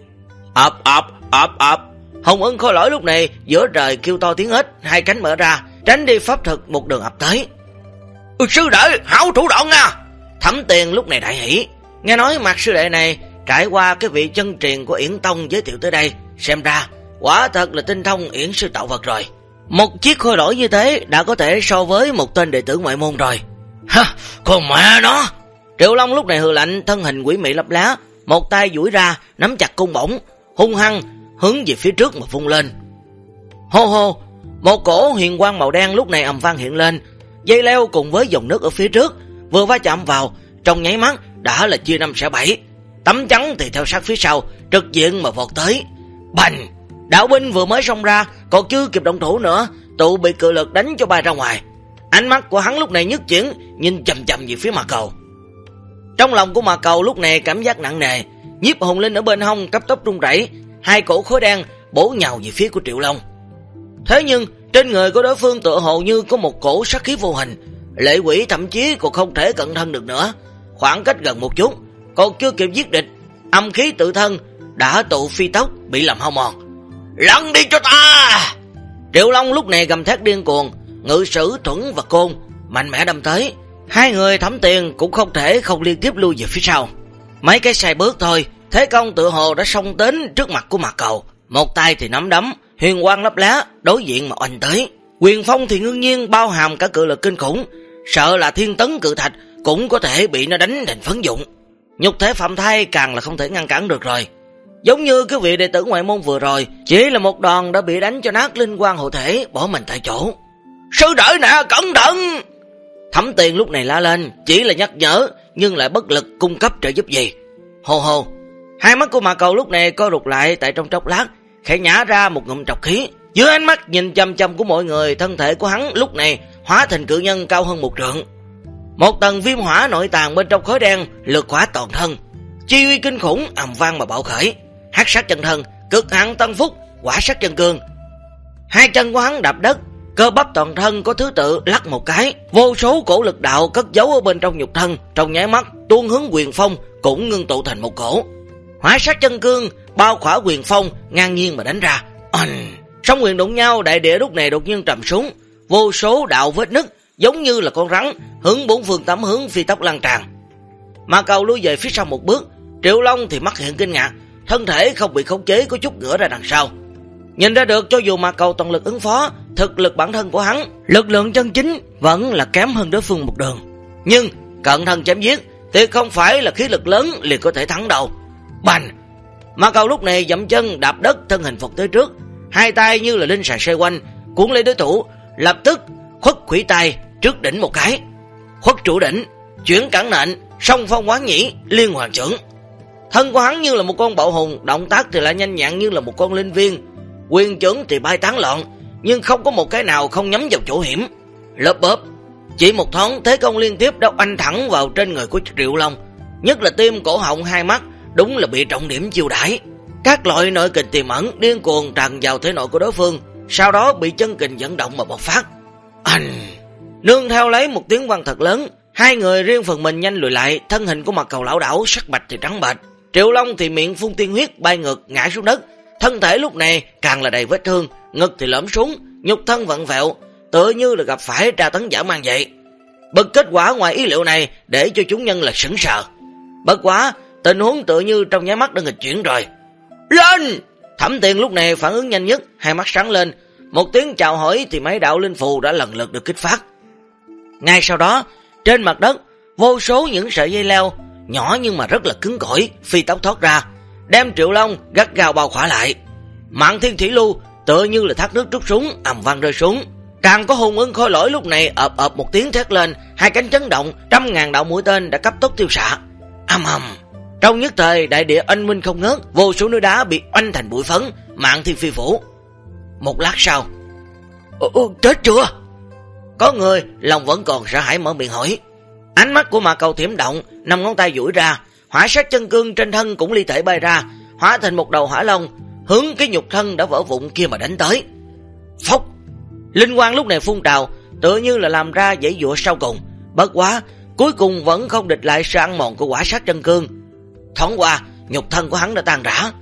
Ập. Hồng Ân Khôi Lỗi lúc này giữa trời kêu to tiếng ếch, hai cánh mở ra, tránh đi pháp thực một đường ập tới. Sư đệ, hảo thủ đoạn nha! Thẩm Tiền lúc này đại hỉ, nghe nói mặt sư đệ này trải qua cái vị chân truyền của Yển Tông giới thiệu tới đây, xem ra quả thật là tinh thông Yển sư tạo vật rồi. Một chiếc khôi lỗi như thế đã có thể so với một tên đệ tử ngoại môn rồi. Con mẹ nó! Triệu Long lúc này hừ lạnh, thân hình quỷ mị lấp lá, một tay duỗi ra nắm chặt cung bổng, hung hăng hướng về phía trước mà vung lên. Hô, một cổ huyền quang màu đen lúc này ầm vang hiện lên, dây leo cùng với dòng nước ở phía trước vừa va chạm vào, trong nháy mắt đã là chia 5 xẻ 7. Tấm chắn thì theo sát phía sau, trực diện mà vọt tới. Bành! Đạo binh vừa mới xông ra, còn chưa kịp động thủ nữa, tụ bị cự lực đánh cho bay ra ngoài. Ánh mắt của hắn lúc này nhất chuyển, nhìn chầm chầm về phía Mạc Cầu. Trong lòng của Mạc Cầu lúc này cảm giác nặng nề, nhiếp hồn linh ở bên hông cấp tốc rung rẩy, hai cổ khối đen bổ nhào về phía của Triệu Long. Thế nhưng trên người của đối phương tựa hồ như có một cổ sát khí vô hình, lệ quỷ thậm chí còn không thể cận thân được nữa. Khoảng cách gần một chút, còn chưa kịp giết địch, âm khí tự thân đã tụ phi tốc bị làm hao mòn. Lăn đi cho ta! Triệu Long lúc này gầm thét điên cuồng, ngự sử thuẫn và côn mạnh mẽ đâm tới. Hai người Thẩm Tiền cũng không thể không liên tiếp lui về phía sau. Mấy cái sai bước thôi, Thế công tựa hồ đã xông đến trước mặt của Mạc Cầu, một tay thì nắm đấm, huyền quang lấp lá, đối diện mà oanh tới. Quyền phong thì ngưng nhiên bao hàm cả cự lực kinh khủng, sợ là thiên tấn cự thạch cũng có thể bị nó đánh thành phấn dụng. Nhục thể Phạm Thai càng là không thể ngăn cản được rồi. Giống như cái vị đệ tử ngoại môn vừa rồi, chỉ là một đòn đã bị đánh cho nát linh quang hộ thể, bỏ mình tại chỗ. Sư đợi nè, cẩn thận! Thẩm Tiền lúc này la lên, chỉ là nhắc nhở, nhưng lại bất lực cung cấp trợ giúp gì. Hồ hồ, hai mắt của Mạc Cầu lúc này co rụt lại tại trong chốc lát, khẽ nhả ra một ngụm trọc khí. Dưới ánh mắt nhìn chăm chăm của mọi người, thân thể của hắn lúc này hóa thành cự nhân cao hơn 1 trượng. Một tầng viêm hỏa nội tàng bên trong khói đen lược khỏa toàn thân, chi uy kinh khủng ầm vang mà bạo khởi. Hắc sát chân thân, cực hạn tăng phúc, quả sát chân cương. Hai chân của hắn đạp đất, cơ bắp toàn thân có thứ tự lắc một cái, vô số cổ lực đạo cất giấu ở bên trong nhục thân, trong nháy mắt tuôn hướng quyền phong cũng ngưng tụ thành một cổ. Hỏa sát chân cương bao khỏa quyền phong, ngang nhiên mà đánh ra. Song quyền đụng nhau, đại địa lúc này đột nhiên trầm xuống, vô số đạo vết nứt giống như là con rắn hướng 4 phương 8 hướng phi tốc lan tràn. Mạc Cầu lui về phía sau một bước, Triệu Long thì mắt hiện kinh ngạc, thân thể không bị khống chế có chút ngửa ra đằng sau. Nhìn ra được cho dù Mạc Cầu toàn lực ứng phó, thực lực bản thân của hắn, lực lượng chân chính vẫn là kém hơn đối phương một đường. Nhưng cận thân chém giết thì không phải là khí lực lớn liền có thể thắng đâu. Bành! Mạc Cầu lúc này dậm chân đạp đất, thân hình phục tới trước, hai tay như là linh xà xoay quanh, cuốn lấy đối thủ, lập tức khuất khủy tay trước đỉnh một cái. Khuất trụ đỉnh, chuyển cẳng nện, song phong quán nhĩ, liên hoàn chưởng. Thân của hắn như là một con bạo hùng, động tác thì lại nhanh nhẹn như là một con linh viên. Quyền chưởng thì bay tán loạn, nhưng không có một cái nào không nhắm vào chỗ hiểm. Lớp bóp, chỉ một thoáng thế công liên tiếp đã oanh thẳng vào trên người của Triệu Long, nhất là tim, cổ họng, hai mắt, đúng là bị trọng điểm chiêu đãi. Các loại nội kình tiềm ẩn điên cuồng tràn vào thể nội của đối phương, sau đó bị chân kình dẫn động mà bộc phát. Nương theo lấy một tiếng vang thật lớn, hai người riêng phần mình nhanh lùi lại, thân hình của Mạc Cầu lão đảo, sắc bạch thì trắng bệch. Triệu Long thì miệng phun tiên huyết bay ngược ngã xuống đất, thân thể lúc này càng là đầy vết thương, ngực thì lõm xuống, nhục thân vặn vẹo, tựa như là gặp phải tra tấn dã man vậy. Bực kết quả ngoài ý liệu này để cho chúng nhân là sững sờ. Bất quá tình huống tựa như trong nháy mắt đã nghịch chuyển rồi. Lên! Thẩm Tiền lúc này phản ứng nhanh nhất, hai mắt sáng lên, một tiếng chào hỏi thì mấy đạo linh phù đã lần lượt được kích phát. Ngay sau đó, trên mặt đất, vô số những sợi dây leo, nhỏ nhưng mà rất là cứng cỏi, phi tốc thoát ra, đem Triệu Long gắt gao bao khỏa lại. Mạn Thiên Thủy Lưu tựa như là thác nước trút xuống, ầm vang rơi xuống. Càng có hùng ưng khôi lỗi lúc này ợp ợp một tiếng thét lên, hai cánh chấn động, 100.000 đạo mũi tên đã cấp tốc tiêu xạ. Ầm ầm. Trong nhất thời, đại địa oanh minh không ngớt, vô số núi đá bị oanh thành bụi phấn, Mạn Thiên phi phủ. Một lát sau, chết chưa? Có người lòng vẫn còn sợ hãi mở miệng hỏi. Ánh mắt của Mạc Cầu thiểm động, 5 ngón tay duỗi ra, hỏa sát chân cương trên thân cũng ly thể bay ra, hóa thành một đầu hỏa long, hướng cái nhục thân đã vỡ vụn kia mà đánh tới. Phốc! Linh quang lúc này phun trào, tựa như là làm ra dãy dụa sau cùng. Bất quá, cuối cùng vẫn không địch lại sự ăn mòn của hỏa sát chân cương. Thoáng qua, nhục thân của hắn đã tan rã.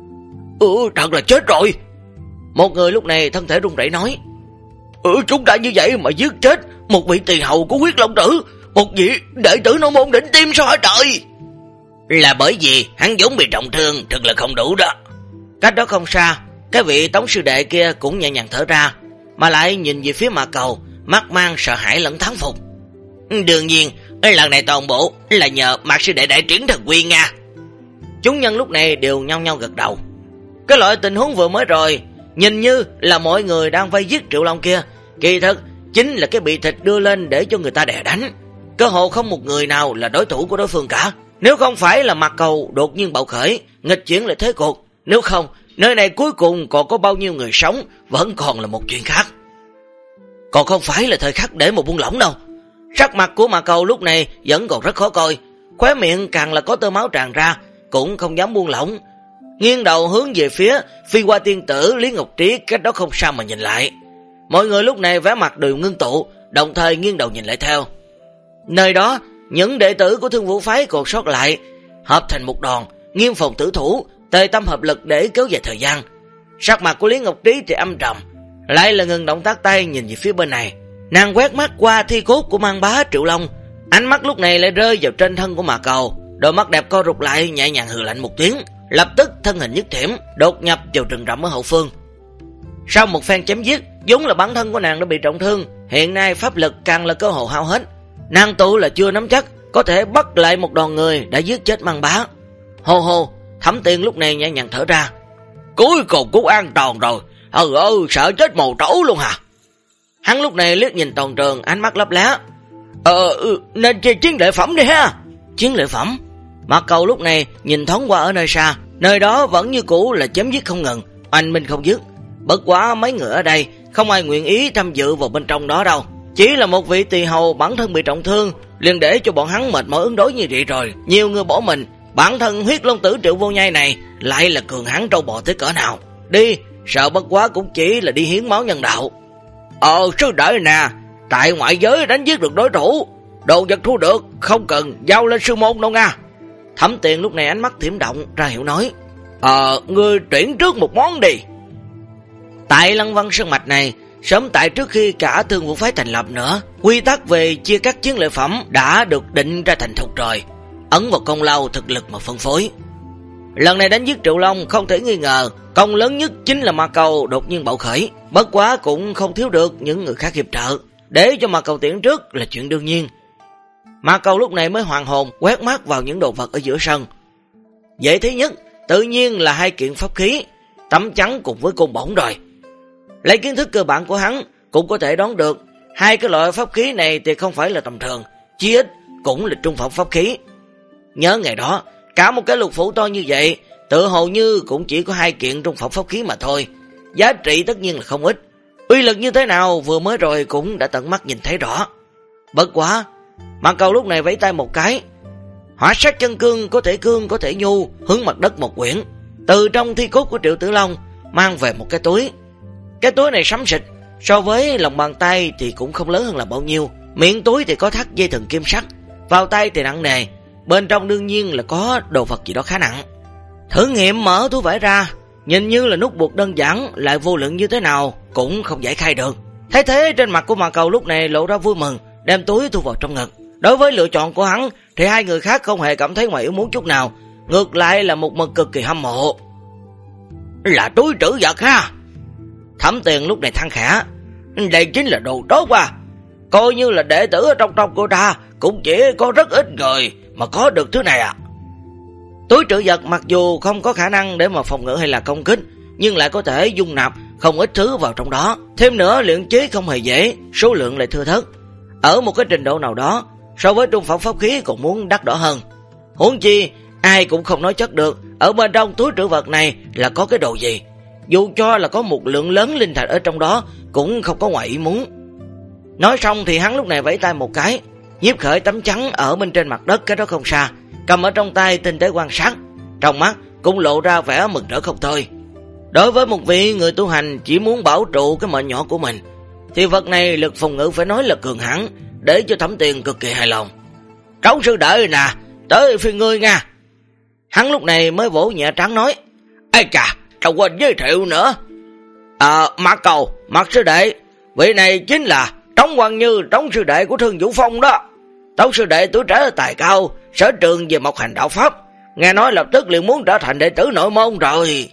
Thật là chết rồi! Một người lúc này thân thể run rẩy nói. Chúng ta như vậy mà giết chết một vị tỳ hầu của Huyết Long Tử, một vị đệ tử nội môn đỉnh tim sao hả trời? Là bởi vì hắn vốn bị trọng thương, thực lực không đủ đó. Cách đó không xa, cái vị tống sư đệ kia cũng nhẹ nhàng thở ra, mà lại nhìn về phía Mạc Cầu, mắt mang sợ hãi lẫn thán phục. Đương nhiên, lần này toàn bộ là nhờ Mạc sư đệ đại triển thần uy nha. Chúng nhân lúc này đều nhao nhao gật đầu. Cái loại tình huống vừa mới rồi, nhìn như là mọi người đang vây giết Triệu Long kia, kỳ thực chính là cái bị thịt đưa lên để cho người ta đè đánh. Cơ hồ không một người nào là đối thủ của đối phương cả. Nếu không phải là Mạc Cầu đột nhiên bạo khởi, nghịch chuyển lại thế cục, nếu không, nơi này cuối cùng còn có bao nhiêu người sống vẫn còn là một chuyện khác. Còn không phải là thời khắc để một buông lỏng đâu. Sắc mặt của Mạc Cầu lúc này vẫn còn rất khó coi, khóe miệng càng là có tơ máu tràn ra, cũng không dám buông lỏng. Nghiêng đầu hướng về phía Phi Hoa tiên tử Lý Ngọc Trí cách đó không xa mà nhìn lại. Mọi người lúc này vẻ mặt đều ngưng tụ, đồng thời nghiêng đầu nhìn lại theo. Nơi đó, những đệ tử của Thương Vũ phái còn sót lại, hợp thành một đòn, nghiêm phòng tử thủ, tề tâm hợp lực để kéo dài thời gian. Sắc mặt của Lý Ngọc Trí thì âm trầm, lại là ngừng động tác tay nhìn về phía bên này. Nàng quét mắt qua thi cốt của mang bá Triệu Long, ánh mắt lúc này lại rơi vào trên thân của Mạc Cầu. đôi mắt đẹp co rụt lại, nhẹ nhàng hừ lạnh một tiếng, lập tức thân hình nhất thiểm đột nhập vào rừng rậm ở hậu phương. Sau một phen chém giết, vốn là bản thân của nàng đã bị trọng thương, hiện nay pháp lực càng là cơ hồ hao hết. Nàng tụ là chưa nắm chắc có thể bắt lại một đoàn người đã giết chết Mang Bá. Hô hô, Thẩm Tiên lúc này nhẹ nhàng thở ra. Cuối cùng cũng an toàn rồi. Sợ chết mồ trấu luôn hả? Hắn lúc này liếc nhìn toàn trường, ánh mắt lấp lá. Nên chơi chiến lợi phẩm đi ha. Chiến lợi phẩm? Mạc Cầu lúc này nhìn thoáng qua ở nơi xa, nơi đó vẫn như cũ là chém giết không ngừng, oanh minh không dứt. Bất quá mấy người ở đây không ai nguyện ý tham dự vào bên trong đó đâu. Chỉ là một vị tỳ hầu bản thân bị trọng thương, liền để cho bọn hắn mệt mỏi ứng đối như vậy rồi. Nhiều người bỏ mình, bản thân Huyết Long Tử Triệu Vô Nhai này lại là cường hãn trâu bò tới cỡ nào. Đi, sợ bất quá cũng chỉ là đi hiến máu nhân đạo. Sư đệ nè, tại ngoại giới đánh giết được đối thủ, đồ vật thu được không cần giao lên sư môn đâu nha. Thẩm Tiền lúc này ánh mắt thiểm động ra hiệu nói. Ngươi tuyển trước một món đi. Tại Lăng Văn Sơn Mạch này, sớm tại trước khi cả Thương Vũ Phái thành lập nữa, quy tắc về chia các chiến lợi phẩm đã được định ra thành thục rồi, ấn vào công lao thực lực mà phân phối. Lần này đánh giết Triệu Long không thể nghi ngờ, công lớn nhất chính là Ma Cầu đột nhiên bạo khởi, bất quá cũng không thiếu được những người khác hiệp trợ, để cho Ma Cầu tiến trước là chuyện đương nhiên. Ma Cầu lúc này mới hoàn hồn quét mắt vào những đồ vật ở giữa sân. Dễ thấy nhất tự nhiên là 2 kiện pháp khí, tấm chắn cùng với côn bổng rồi. Lấy kiến thức cơ bản của hắn cũng có thể đoán được 2 cái loại pháp khí này thì không phải là tầm thường, chí ít cũng là trung phẩm pháp khí. Nhớ ngày đó, cả một cái lục phủ to như vậy, tự hồ như cũng chỉ có 2 kiện trung phẩm pháp khí mà thôi, giá trị tất nhiên là không ít. Uy lực như thế nào vừa mới rồi cũng đã tận mắt nhìn thấy rõ. Bất quá, Mạc Cầu lúc này vẫy tay một cái, hỏa sát chân cương có thể nhu hướng mặt đất một quyển, từ trong thi cốt của Triệu Tử Long mang về một cái túi. Cái túi này xám xịt, so với lòng bàn tay thì cũng không lớn hơn là bao nhiêu. Miệng túi thì có thắt dây thừng kim sắt, vào tay thì nặng nề, bên trong đương nhiên là có đồ vật gì đó khá nặng. Thử nghiệm mở túi vải ra, nhìn như là nút buộc đơn giản, lại vô lượng như thế nào cũng không giải khai được. Thấy thế trên mặt của Mạc Cầu lúc này lộ ra vui mừng, đem túi thu vào trong ngực. Đối với lựa chọn của hắn thì 2 người khác không hề cảm thấy ngoài ý muốn chút nào, ngược lại là một mực cực kỳ hâm mộ. Là túi trữ vật ha. Thẩm Tiền lúc này than khẽ, đây chính là đồ tốt à. Coi như là đệ tử ở trong tông của ta cũng chỉ có rất ít người mà có được thứ này à. Túi trữ vật mặc dù không có khả năng để mà phòng ngự hay là công kích, nhưng lại có thể dung nạp không ít thứ vào trong đó. Thêm nữa luyện chế không hề dễ, số lượng lại thưa thớt, ở một cái trình độ nào đó so với trung phẩm pháp khí còn muốn đắt đỏ hơn. Huống chi ai cũng không nói chắc được ở bên trong túi trữ vật này là có cái đồ gì, dù cho là có một lượng lớn linh thạch ở trong đó cũng không có ngoài ý muốn. Nói xong thì hắn lúc này vẫy tay một cái, Nhiếp Khởi tấm chắn ở bên trên mặt đất cái đó không xa, cầm ở trong tay tinh tế quan sát, trong mắt cũng lộ ra vẻ mừng rỡ không thôi. Đối với một vị người tu hành chỉ muốn bảo trụ cái mệnh nhỏ của mình, thì vật này lực phòng ngự phải nói là cường hãn, để cho Thẩm Tiền cực kỳ hài lòng. Trống sư đệ nè, tới phiên ngươi nha. Hắn lúc này mới vỗ nhẹ trán nói, ê chà, tao quên giới thiệu nữa. Mạc Cầu, Mạc sư đệ, vị này chính là Tống Quang Như, Tống sư đệ của Thương Vũ Phong đó. Tống sư đệ tuổi trẻ tài cao, sở trường về mộc hành đạo pháp, nghe nói lập tức liền muốn trở thành đệ tử nội môn rồi.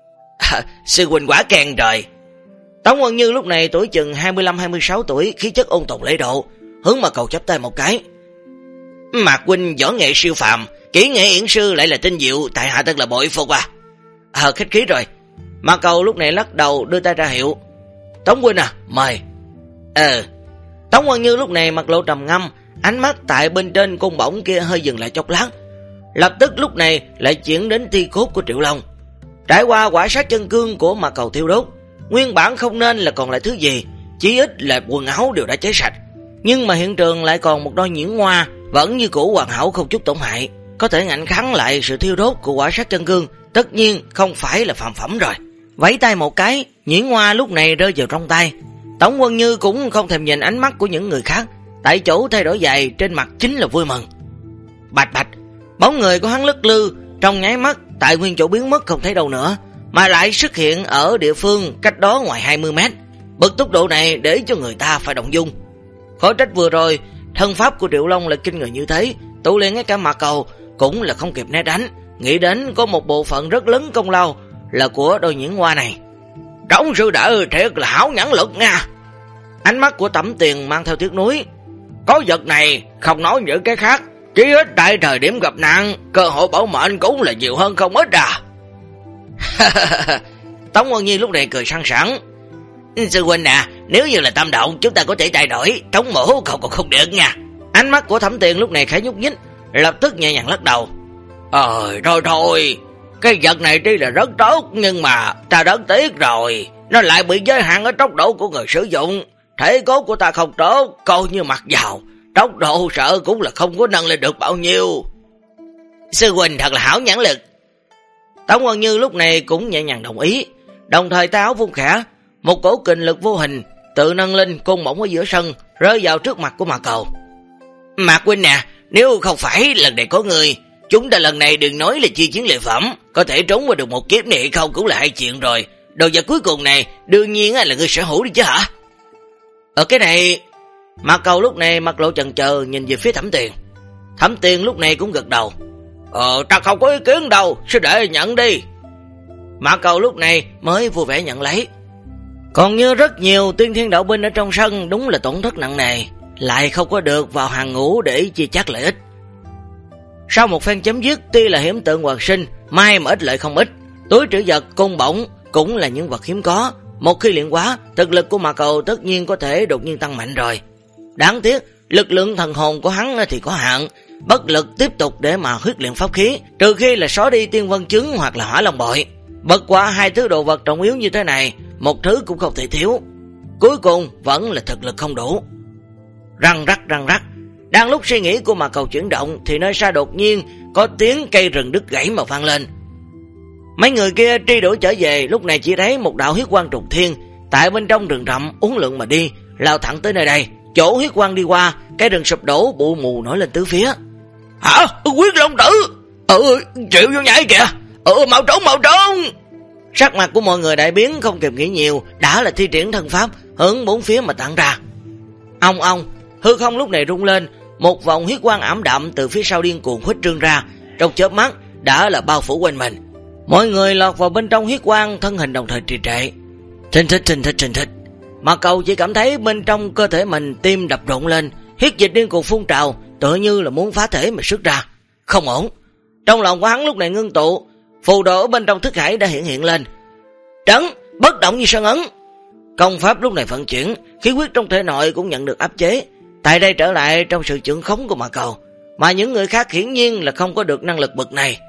Sư huynh quả khen rồi. Tống Quang Như lúc này tuổi chừng 25-26 tuổi, khí chất ôn tồn lễ độ, hướng Mạc Cầu chắp tay một cái. Mạc huynh võ nghệ siêu phàm, kỹ nghệ yển sư lại là tinh diệu, tại hạ thật là bội phục à. Khách khí rồi. Mạc Cầu lúc này lắc đầu đưa tay ra hiệu. Tống huynh à, mời. Tống Quang Như lúc này mặt lộ trầm ngâm, ánh mắt tại bên trên côn bổng kia hơi dừng lại chốc lát, lập tức lúc này lại chuyển đến thi cốt của Triệu Long. Trải qua quả sát chân cương của Mạc Cầu thiêu đốt, nguyên bản không nên là còn lại thứ gì, chí ít là quần áo đều đã cháy sạch, nhưng mà hiện trường lại còn một đôi nhuyễn hoa vẫn như cũ hoàn hảo không chút tổn hại, có thể ngạnh kháng lại sự thiêu đốt của quả sát chân cương, tất nhiên không phải là phạm phẩm rồi. Vẫy tay một cái, nhuyễn hoa lúc này rơi vào trong tay. Tống Quang Như cũng không thèm nhìn ánh mắt của những người khác, tại chỗ thay đổi dài, trên mặt chính là vui mừng. Bạch bạch, bóng người của hắn lắc lư, trong nháy mắt tại nguyên chỗ biến mất không thấy đâu nữa, mà lại xuất hiện ở địa phương cách đó ngoài 20 mét. Bực tốc độ này để cho người ta phải động dung. Khó trách vừa rồi thân pháp của Triệu Long là kinh người như thế, tụ liền ngay cả Mạc Cầu cũng là không kịp né tránh, nghĩ đến có một bộ phận rất lớn công lao là của đôi nhuyễn hoa này. Trống sư đệ thiệt là hảo nhãn lực nha. Ánh mắt của Thẩm Tiền mang theo tiếc nuối. Có vật này, không nói những cái khác, chỉ ít tại thời điểm gặp nạn, cơ hội bảo mệnh cũng là nhiều hơn không ít à. Tống Ngân Nhi lúc này cười sẵn sẵn. Sư huynh à, nếu như là tâm động, chúng ta có thể thay đổi, Tống mổ không được nha. Ánh mắt của Thẩm Tiền lúc này khẽ nhúc nhích, lập tức nhẹ nhàng lắc đầu. Thôi, cái vật này tuy là rất tốt, nhưng mà ta rất tiếc rồi, nó lại bị giới hạn ở tốc độ của người sử dụng. Thể cốt của ta không tốt, coi như mặc vào, tốc độ sợ cũng là không có nâng lên được bao nhiêu. Sư huynh thật là hảo nhãn lực. Tống Ngân Như lúc này cũng nhẹ nhàng đồng ý, đồng thời tay áo vung khẽ, một cổ kình lực vô hình tự nâng lên côn bổng ở giữa sân, rơi vào trước mặt của Mạc Cầu. Mạc huynh nè, nếu không phải lần này có người, chúng ta lần này đừng nói là chi chiến lợi phẩm, có thể trốn qua được một kiếp này hay không cũng là hai chuyện rồi. Đồ vật cuối cùng này đương nhiên là người sở hữu đi chứ hả? Ở cái này, Mạc Cầu lúc này mặt lộ chần chờ nhìn về phía Thẩm Tiền. Thẩm Tiền lúc này cũng gật đầu. Ta không có ý kiến đâu, sư đệ nhận đi. Mạc Cầu lúc này mới vui vẻ nhận lấy. Còn như rất nhiều tiên thiên đạo binh ở trong sân đúng là tổn thất nặng nề, lại không có được vào hàng ngũ để chia chác lợi ích. Sau một phen chấm dứt, tuy là hiểm tượng hoạt sinh, may mà ít lợi không ít. Túi trữ vật, côn bổng cũng là những vật hiếm có. Một khi luyện hóa, thực lực của Mạc Cầu tất nhiên có thể đột nhiên tăng mạnh rồi. Đáng tiếc, lực lượng thần hồn của hắn thì có hạn, bất lực tiếp tục để mà huyết luyện pháp khí, trừ khi là xóa đi tiên vân chứng hoặc là hỏa long bội. Bất quá hai thứ đồ vật trọng yếu như thế này, một thứ cũng không thể thiếu. Cuối cùng vẫn là thực lực không đủ. Răng rắc. Đang lúc suy nghĩ của Mạc Cầu chuyển động thì nơi xa đột nhiên có tiếng cây rừng đứt gãy mà vang lên. Mấy người kia truy đuổi trở về, lúc này chỉ thấy một đạo huyết quang trùng thiên tại bên trong rừng rậm uốn lượn mà đi, lao thẳng tới nơi đây. Chỗ huyết quang đi qua, cái rừng sụp đổ, bụi mù nổi lên tứ phía. Hả? Huyết Long Tử! Chịu vô nhảy kìa! Mau trốn! Sắc mặt của mọi người đại biến, không kịp nghĩ nhiều, đã là thi triển thân pháp hướng bốn phía mà tản ra. Ong, hư không lúc này rung lên, một vòng huyết quang ảm đạm từ phía sau điên cuồng khuếch trương ra, trong chớp mắt đã là bao phủ quanh mình. Mọi người lọt vào bên trong huyết quang, thân hình đồng thời trì trệ. Thình thịch. Mạc Cầu chỉ cảm thấy bên trong cơ thể mình tim đập rộn lên, huyết dịch điên cuồng phun trào, tựa như là muốn phá thể mà xuất ra. Không ổn. Trong lòng của hắn lúc này ngưng tụ, phù đồ ở bên trong thức hải đã hiện lên. Trấn, bất động như sơn ấn. Công pháp lúc này vận chuyển, khí huyết trong thể nội cũng nhận được áp chế. Tại đây trở lại trong sự chưởng khống của Mạc Cầu, mà những người khác hiển nhiên là không có được năng lực bậc này.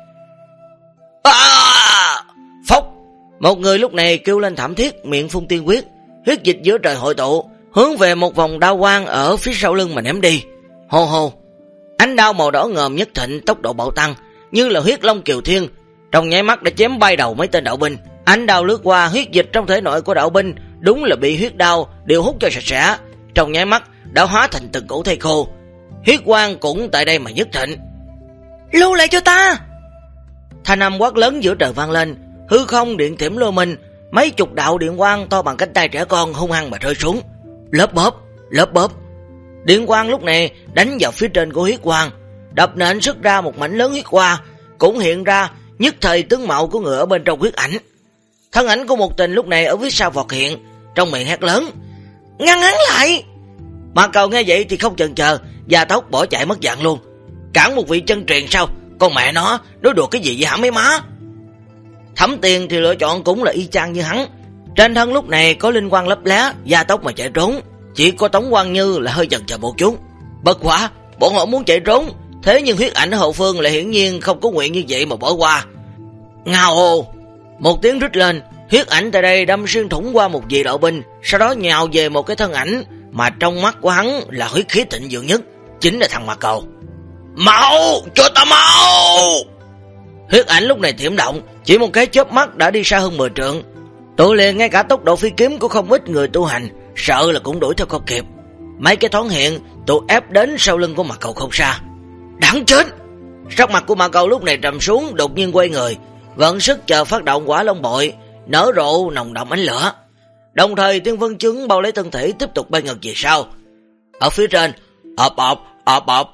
Phốc! Một người lúc này kêu lên thảm thiết, miệng phun tiên huyết, huyết dịch giữa trời hội tụ, hướng về một vòng đao quang ở phía sau lưng mà ném đi. Hô! Ánh đao màu đỏ ngòm nhất thịnh, tốc độ bạo tăng, như là huyết long kiều thiên, trong nháy mắt đã chém bay đầu mấy tên đạo binh. Ánh đao lướt qua, huyết dịch trong thể nội của đạo binh đúng là bị huyết đao đều hút cho sạch sẽ, trong nháy mắt đã hóa thành từng củ thây khô. Huyết quang cũng tại đây mà nhất thịnh. Lưu lại cho ta! Thanh âm quát lớn giữa trời vang lên, hư không điện thiểm lôi mình, mấy chục đạo điện quang to bằng cánh tay trẻ con hung hăng mà rơi xuống. Lớp bóp. Điện quang lúc này đánh vào phía trên của huyết quang, đập nện xuất ra một mảnh lớn huyết hoa, cũng hiện ra nhất thời tướng mạo của người ở bên trong huyết ảnh. Thân ảnh của một tình lúc này ở phía sau vọt hiện, trong miệng hét lớn: ngăn hắn lại! Mạc Cầu nghe vậy thì không chần chờ, gia tốc bỏ chạy mất dạng luôn. Cản một vị chân truyền sao? Con mẹ nó, nói đùa cái gì vậy hả mấy má? Thẩm Tiền thì lựa chọn cũng là y chang như hắn. Trên thân lúc này có linh quang lấp lé, gia tốc mà chạy trốn. Chỉ có Tống Quang Như là hơi chần chờ một chút. Bất quá, bọn họ muốn chạy trốn, thế nhưng huyết ảnh ở hậu phương lại hiển nhiên không có nguyện như vậy mà bỏ qua. Ngao hồ! Một tiếng rít lên, huyết ảnh tại đây đâm xuyên thủng qua một vị đạo binh, sau đó nhào về một cái thân ảnh mà trong mắt của hắn là huyết khí thịnh vượng nhất, chính là thằng Mạc Cầu. Mau! Cho ta mau! Huyết ảnh lúc này thiểm động, chỉ một cái chớp mắt đã đi xa hơn 10 trượng. Tụ liền ngay cả tốc độ phi kiếm của không ít người tu hành, sợ là cũng đuổi theo không kịp. Mấy cái thoáng hiện, tụ ép đến sau lưng của Mạc Cầu không xa. Đáng chết! Sắc mặt của Mạc Cầu lúc này trầm xuống, đột nhiên quay người, vận sức chờ phát động Hỏa Long bội, nở rộ nồng đậm ánh lửa. Đồng thời tiên vân chứng bao lấy thân thể tiếp tục bay ngược về sau. Ở phía trên, ộp,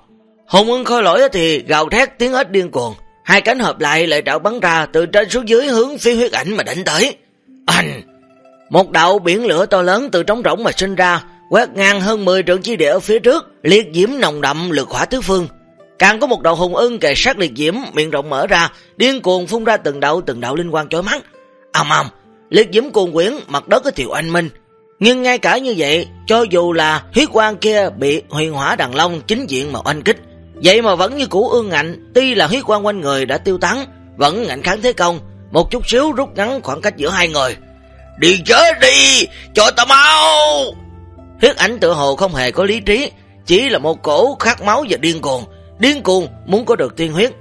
Hùng Ưng Khôi Lỗi thì gào thét tiếng ếch điên cuồng, hai cánh hợp lại lại đạo bắn ra từ trên xuống dưới hướng phía Huyết Ảnh mà đánh tới. Anh! Một đạo biển lửa to lớn từ trống rỗng mà sinh ra, quét ngang hơn 10 trượng chi địa ở phía trước, liệt diễm nồng đậm lược hỏa tứ phương. Càng có một đầu hùng ưng kề sát liệt diễm, miệng rộng mở ra, điên cuồng phun ra từng đạo linh quang chói mắt. Ầm ầm, liệt diễm cuồn quyển, mặt đất có chịu anh minh. Nhưng ngay cả như vậy, cho dù là huyết quang kia bị huyền hỏa đằng long chính diện mà oanh kích, vậy mà vẫn như cũ ương ngạnh. Tuy là huyết quang quanh người đã tiêu tán, vẫn ngạnh kháng thế công, một chút xíu rút ngắn khoảng cách giữa hai người. Đi chết đi, cho ta mau! Huyết Ảnh tựa hồ không hề có lý trí, chỉ là một cổ khát máu và điên cuồng muốn có được tiên huyết.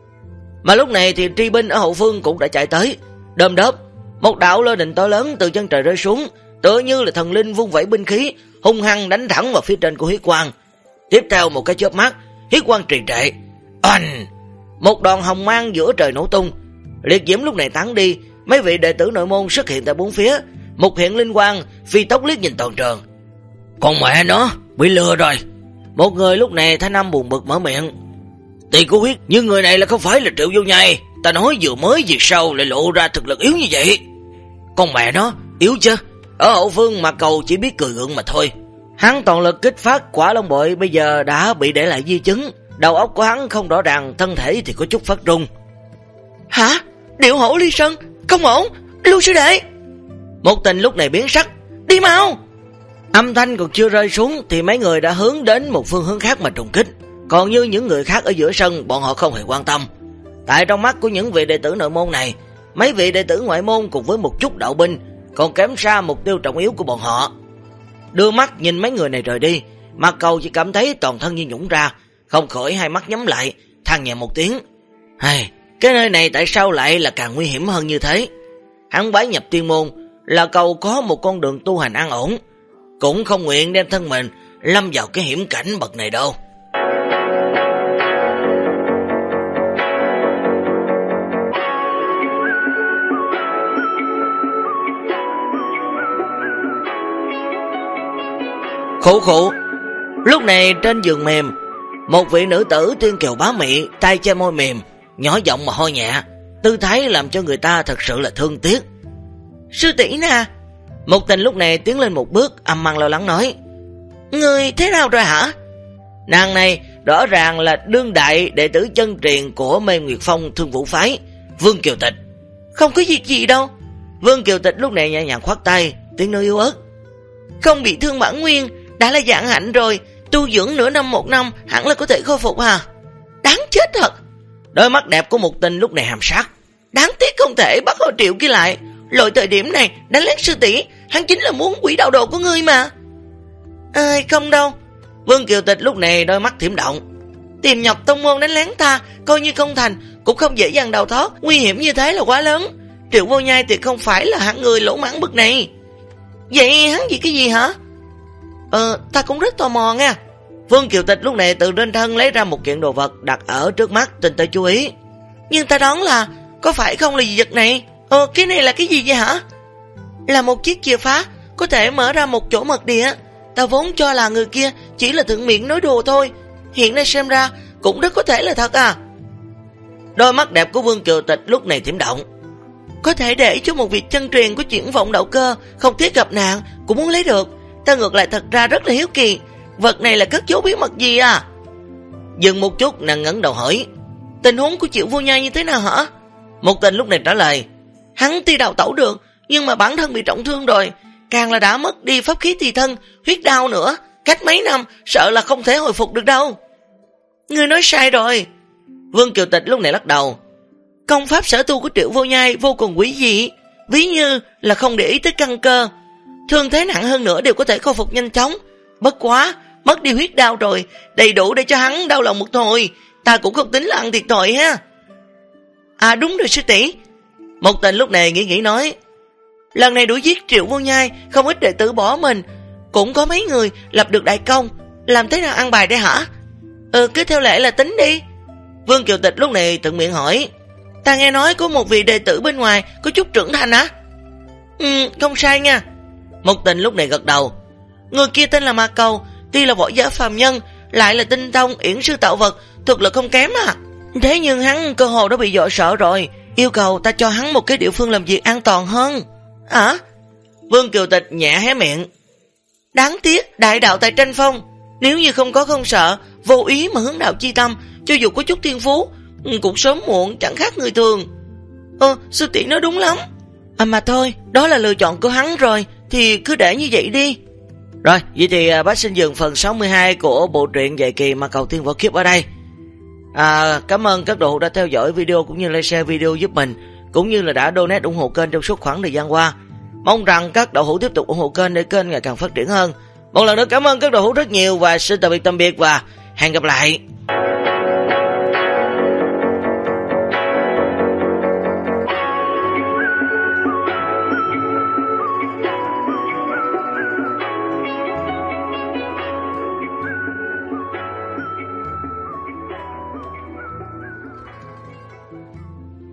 Mà lúc này thì tri binh ở hậu phương cũng đã chạy tới. Đơm đớp, một đạo lôi đình to lớn từ chân trời rơi xuống, tựa như là thần linh vung vẩy binh khí, hung hăng đánh thẳng vào phía trên của huyết quang. Tiếp theo một cái chớp mắt, huyết quang trì trệ. Oanh! Một đòn hồng mang giữa trời nổ tung. Liệt diễm lúc này tán đi, mấy vị đệ tử nội môn xuất hiện tại bốn phía, một hiện linh quang phi tốc liếc nhìn toàn trường. Con mẹ nó, bị lừa rồi. Một người lúc này thanh âm buồn bực mở miệng. Tỷ của huyết, nhưng người này là không phải là Triệu Vô Nhai. Ta nói vừa mới việc sau lại lộ ra thực lực yếu như vậy. Con mẹ nó, yếu chứ. Ở hậu phương mà cầu chỉ biết cười gượng mà thôi. Hắn toàn lực kích phát quả long bội bây giờ đã bị để lại di chứng. Đầu óc của hắn không rõ ràng, thân thể thì có chút phát run. Hả? Điệu hổ ly sơn, không ổn, Lưu sư đệ. Một Tình lúc này biến sắc. Đi mau! Âm thanh còn chưa rơi xuống thì mấy người đã hướng đến một phương hướng khác mà trùng kích. Còn như những người khác ở giữa sân, bọn họ không hề quan tâm. Tại trong mắt của những vị đệ tử nội môn này, mấy vị đệ tử ngoại môn cùng với một chút đạo binh còn kém xa mục tiêu trọng yếu của bọn họ. Đưa mắt nhìn mấy người này rời đi, Mạc Cầu chỉ cảm thấy toàn thân như nhũng ra, không khỏi hai mắt nhắm lại, than nhẹ một tiếng. Hey, cái nơi này tại sao lại là càng nguy hiểm hơn như thế? Hắn bái nhập tiên môn là cầu có một con đường tu hành an ổn, cũng không nguyện đem thân mình lâm vào cái hiểm cảnh bậc này đâu. Khổ. Lúc này trên giường mềm, một vị nữ tử tiên kiều bá mị, tay che môi mềm, nhỏ giọng mà ho nhẹ, tư thái làm cho người ta thật sự là thương tiếc. Sư tỷ nè. Một Tình lúc này tiến lên một bước, âm mang lo lắng nói. Người thế nào rồi hả? Nàng này rõ ràng là đương đại đệ tử chân truyền của Mê Nguyệt Phong Thương Vũ Phái, Vương Kiều Tịch. Không có việc gì đâu. Vương Kiều Tịch lúc này nhẹ nhàng khoát tay, tiếng nói yếu ớt. Không bị thương bản nguyên, đã là dạng hạnh rồi, tu dưỡng nửa năm một năm hẳn là có thể khôi phục hả? Đáng chết thật. Đôi mắt đẹp của Một Tình lúc này hàm sát. Đáng tiếc không thể bắt Hồ Triệu kia lại. Loại thời điểm này đánh lén sư tỷ, hắn chính là muốn quỷ đạo đồ của ngươi mà. Không đâu. Vương Kiều Tịch lúc này đôi mắt thiểm động. Tìm nhập tông môn đánh lén ta, coi như công thành, cũng không dễ dàng đào thoát. Nguy hiểm như thế là quá lớn. Triệu Vô Nhai thì không phải là hạng người lỗ mãng bực này. Vậy hắn gì cái gì hả? Ta cũng rất tò mò nha. Vương Kiều Tịch lúc này từ trên thân lấy ra một kiện đồ vật đặt ở trước mắt, tình tới chú ý. Nhưng ta đoán là có phải không là gì vật này? Cái này là cái gì vậy hả? Là một chiếc chìa phá, có thể mở ra một chỗ mật địa. Ta vốn cho là người kia chỉ là thuận miệng nói đùa thôi, hiện nay xem ra cũng rất có thể là thật à. Đôi mắt đẹp của Vương Kiều Tịch lúc này thiểm động. Có thể để cho một vị chân truyền của Chuyển Vọng Đạo Cơ không tiếc gặp nạn cũng muốn lấy được. Ta ngược lại thật ra rất là hiếu kỳ, vật này là cất giấu bí mật gì à? Dừng một chút, nàng ngẩng đầu hỏi. Tình huống của Triệu Vô Nhai như thế nào hả? Một Tình lúc này trả lời. Hắn tuy đào tẩu được, nhưng mà bản thân bị trọng thương rồi, càng là đã mất đi pháp khí tùy thân, huyết đao nữa, cách mấy năm sợ là không thể hồi phục được đâu. Ngươi nói sai rồi. Vương Kiều Tịch lúc này lắc đầu. Công pháp sở tu của Triệu Vô Nhai vô cùng quý dị, ví như là không để ý tới căn cơ, thương thế nặng hơn nữa đều có thể khôi phục nhanh chóng. Bất quá mất đi huyết đao rồi, đầy đủ để cho hắn đau lòng một hồi, ta cũng không tính là ăn thiệt thòi ha. À đúng rồi sư tỷ. Một Tình lúc này nghĩ nói. Lần này đuổi giết Triệu Vô Nhai, không ít đệ tử bỏ mình, cũng có mấy người lập được đại công. Làm thế nào ăn bài đây hả? Cứ theo lệ là tính đi. Vương Kiều Tịch lúc này tự miệng hỏi. Ta nghe nói có một vị đệ tử bên ngoài có chút trưởng thành á. Không sai nha. Một Tình lúc này gật đầu. Người kia tên là Ma Cầu, tuy là võ giả phàm nhân, lại là tinh thông yển sư tạo vật, thực lực không kém à. Thế nhưng hắn cơ hồ đã bị dọa sợ rồi, yêu cầu ta cho hắn một cái địa phương làm việc an toàn hơn. Hả? Vương Kiều Tịch nhẹ hé miệng. Đáng tiếc, đại đạo tại tranh phong, nếu như không có không sợ, vô ý mà hướng đạo chi tâm, cho dù có chút thiên phú, cũng sớm muộn chẳng khác người thường. Sư tỷ nói đúng lắm. Mà thôi, đó là lựa chọn của hắn rồi, thì cứ để như vậy đi. Rồi, vậy thì Bách Sinh Dừng phần 62 của bộ truyện Dài Kỳ Ma Cầu Tiên Võ Kiếp ở đây. Cảm ơn các đồ hữu đã theo dõi video cũng như like share video giúp mình, cũng như là đã donate ủng hộ kênh trong suốt khoảng thời gian qua. Mong rằng các đạo hữu tiếp tục ủng hộ kênh để kênh ngày càng phát triển hơn. Một lần nữa cảm ơn các đạo hữu rất nhiều và xin tạm biệt và hẹn gặp lại.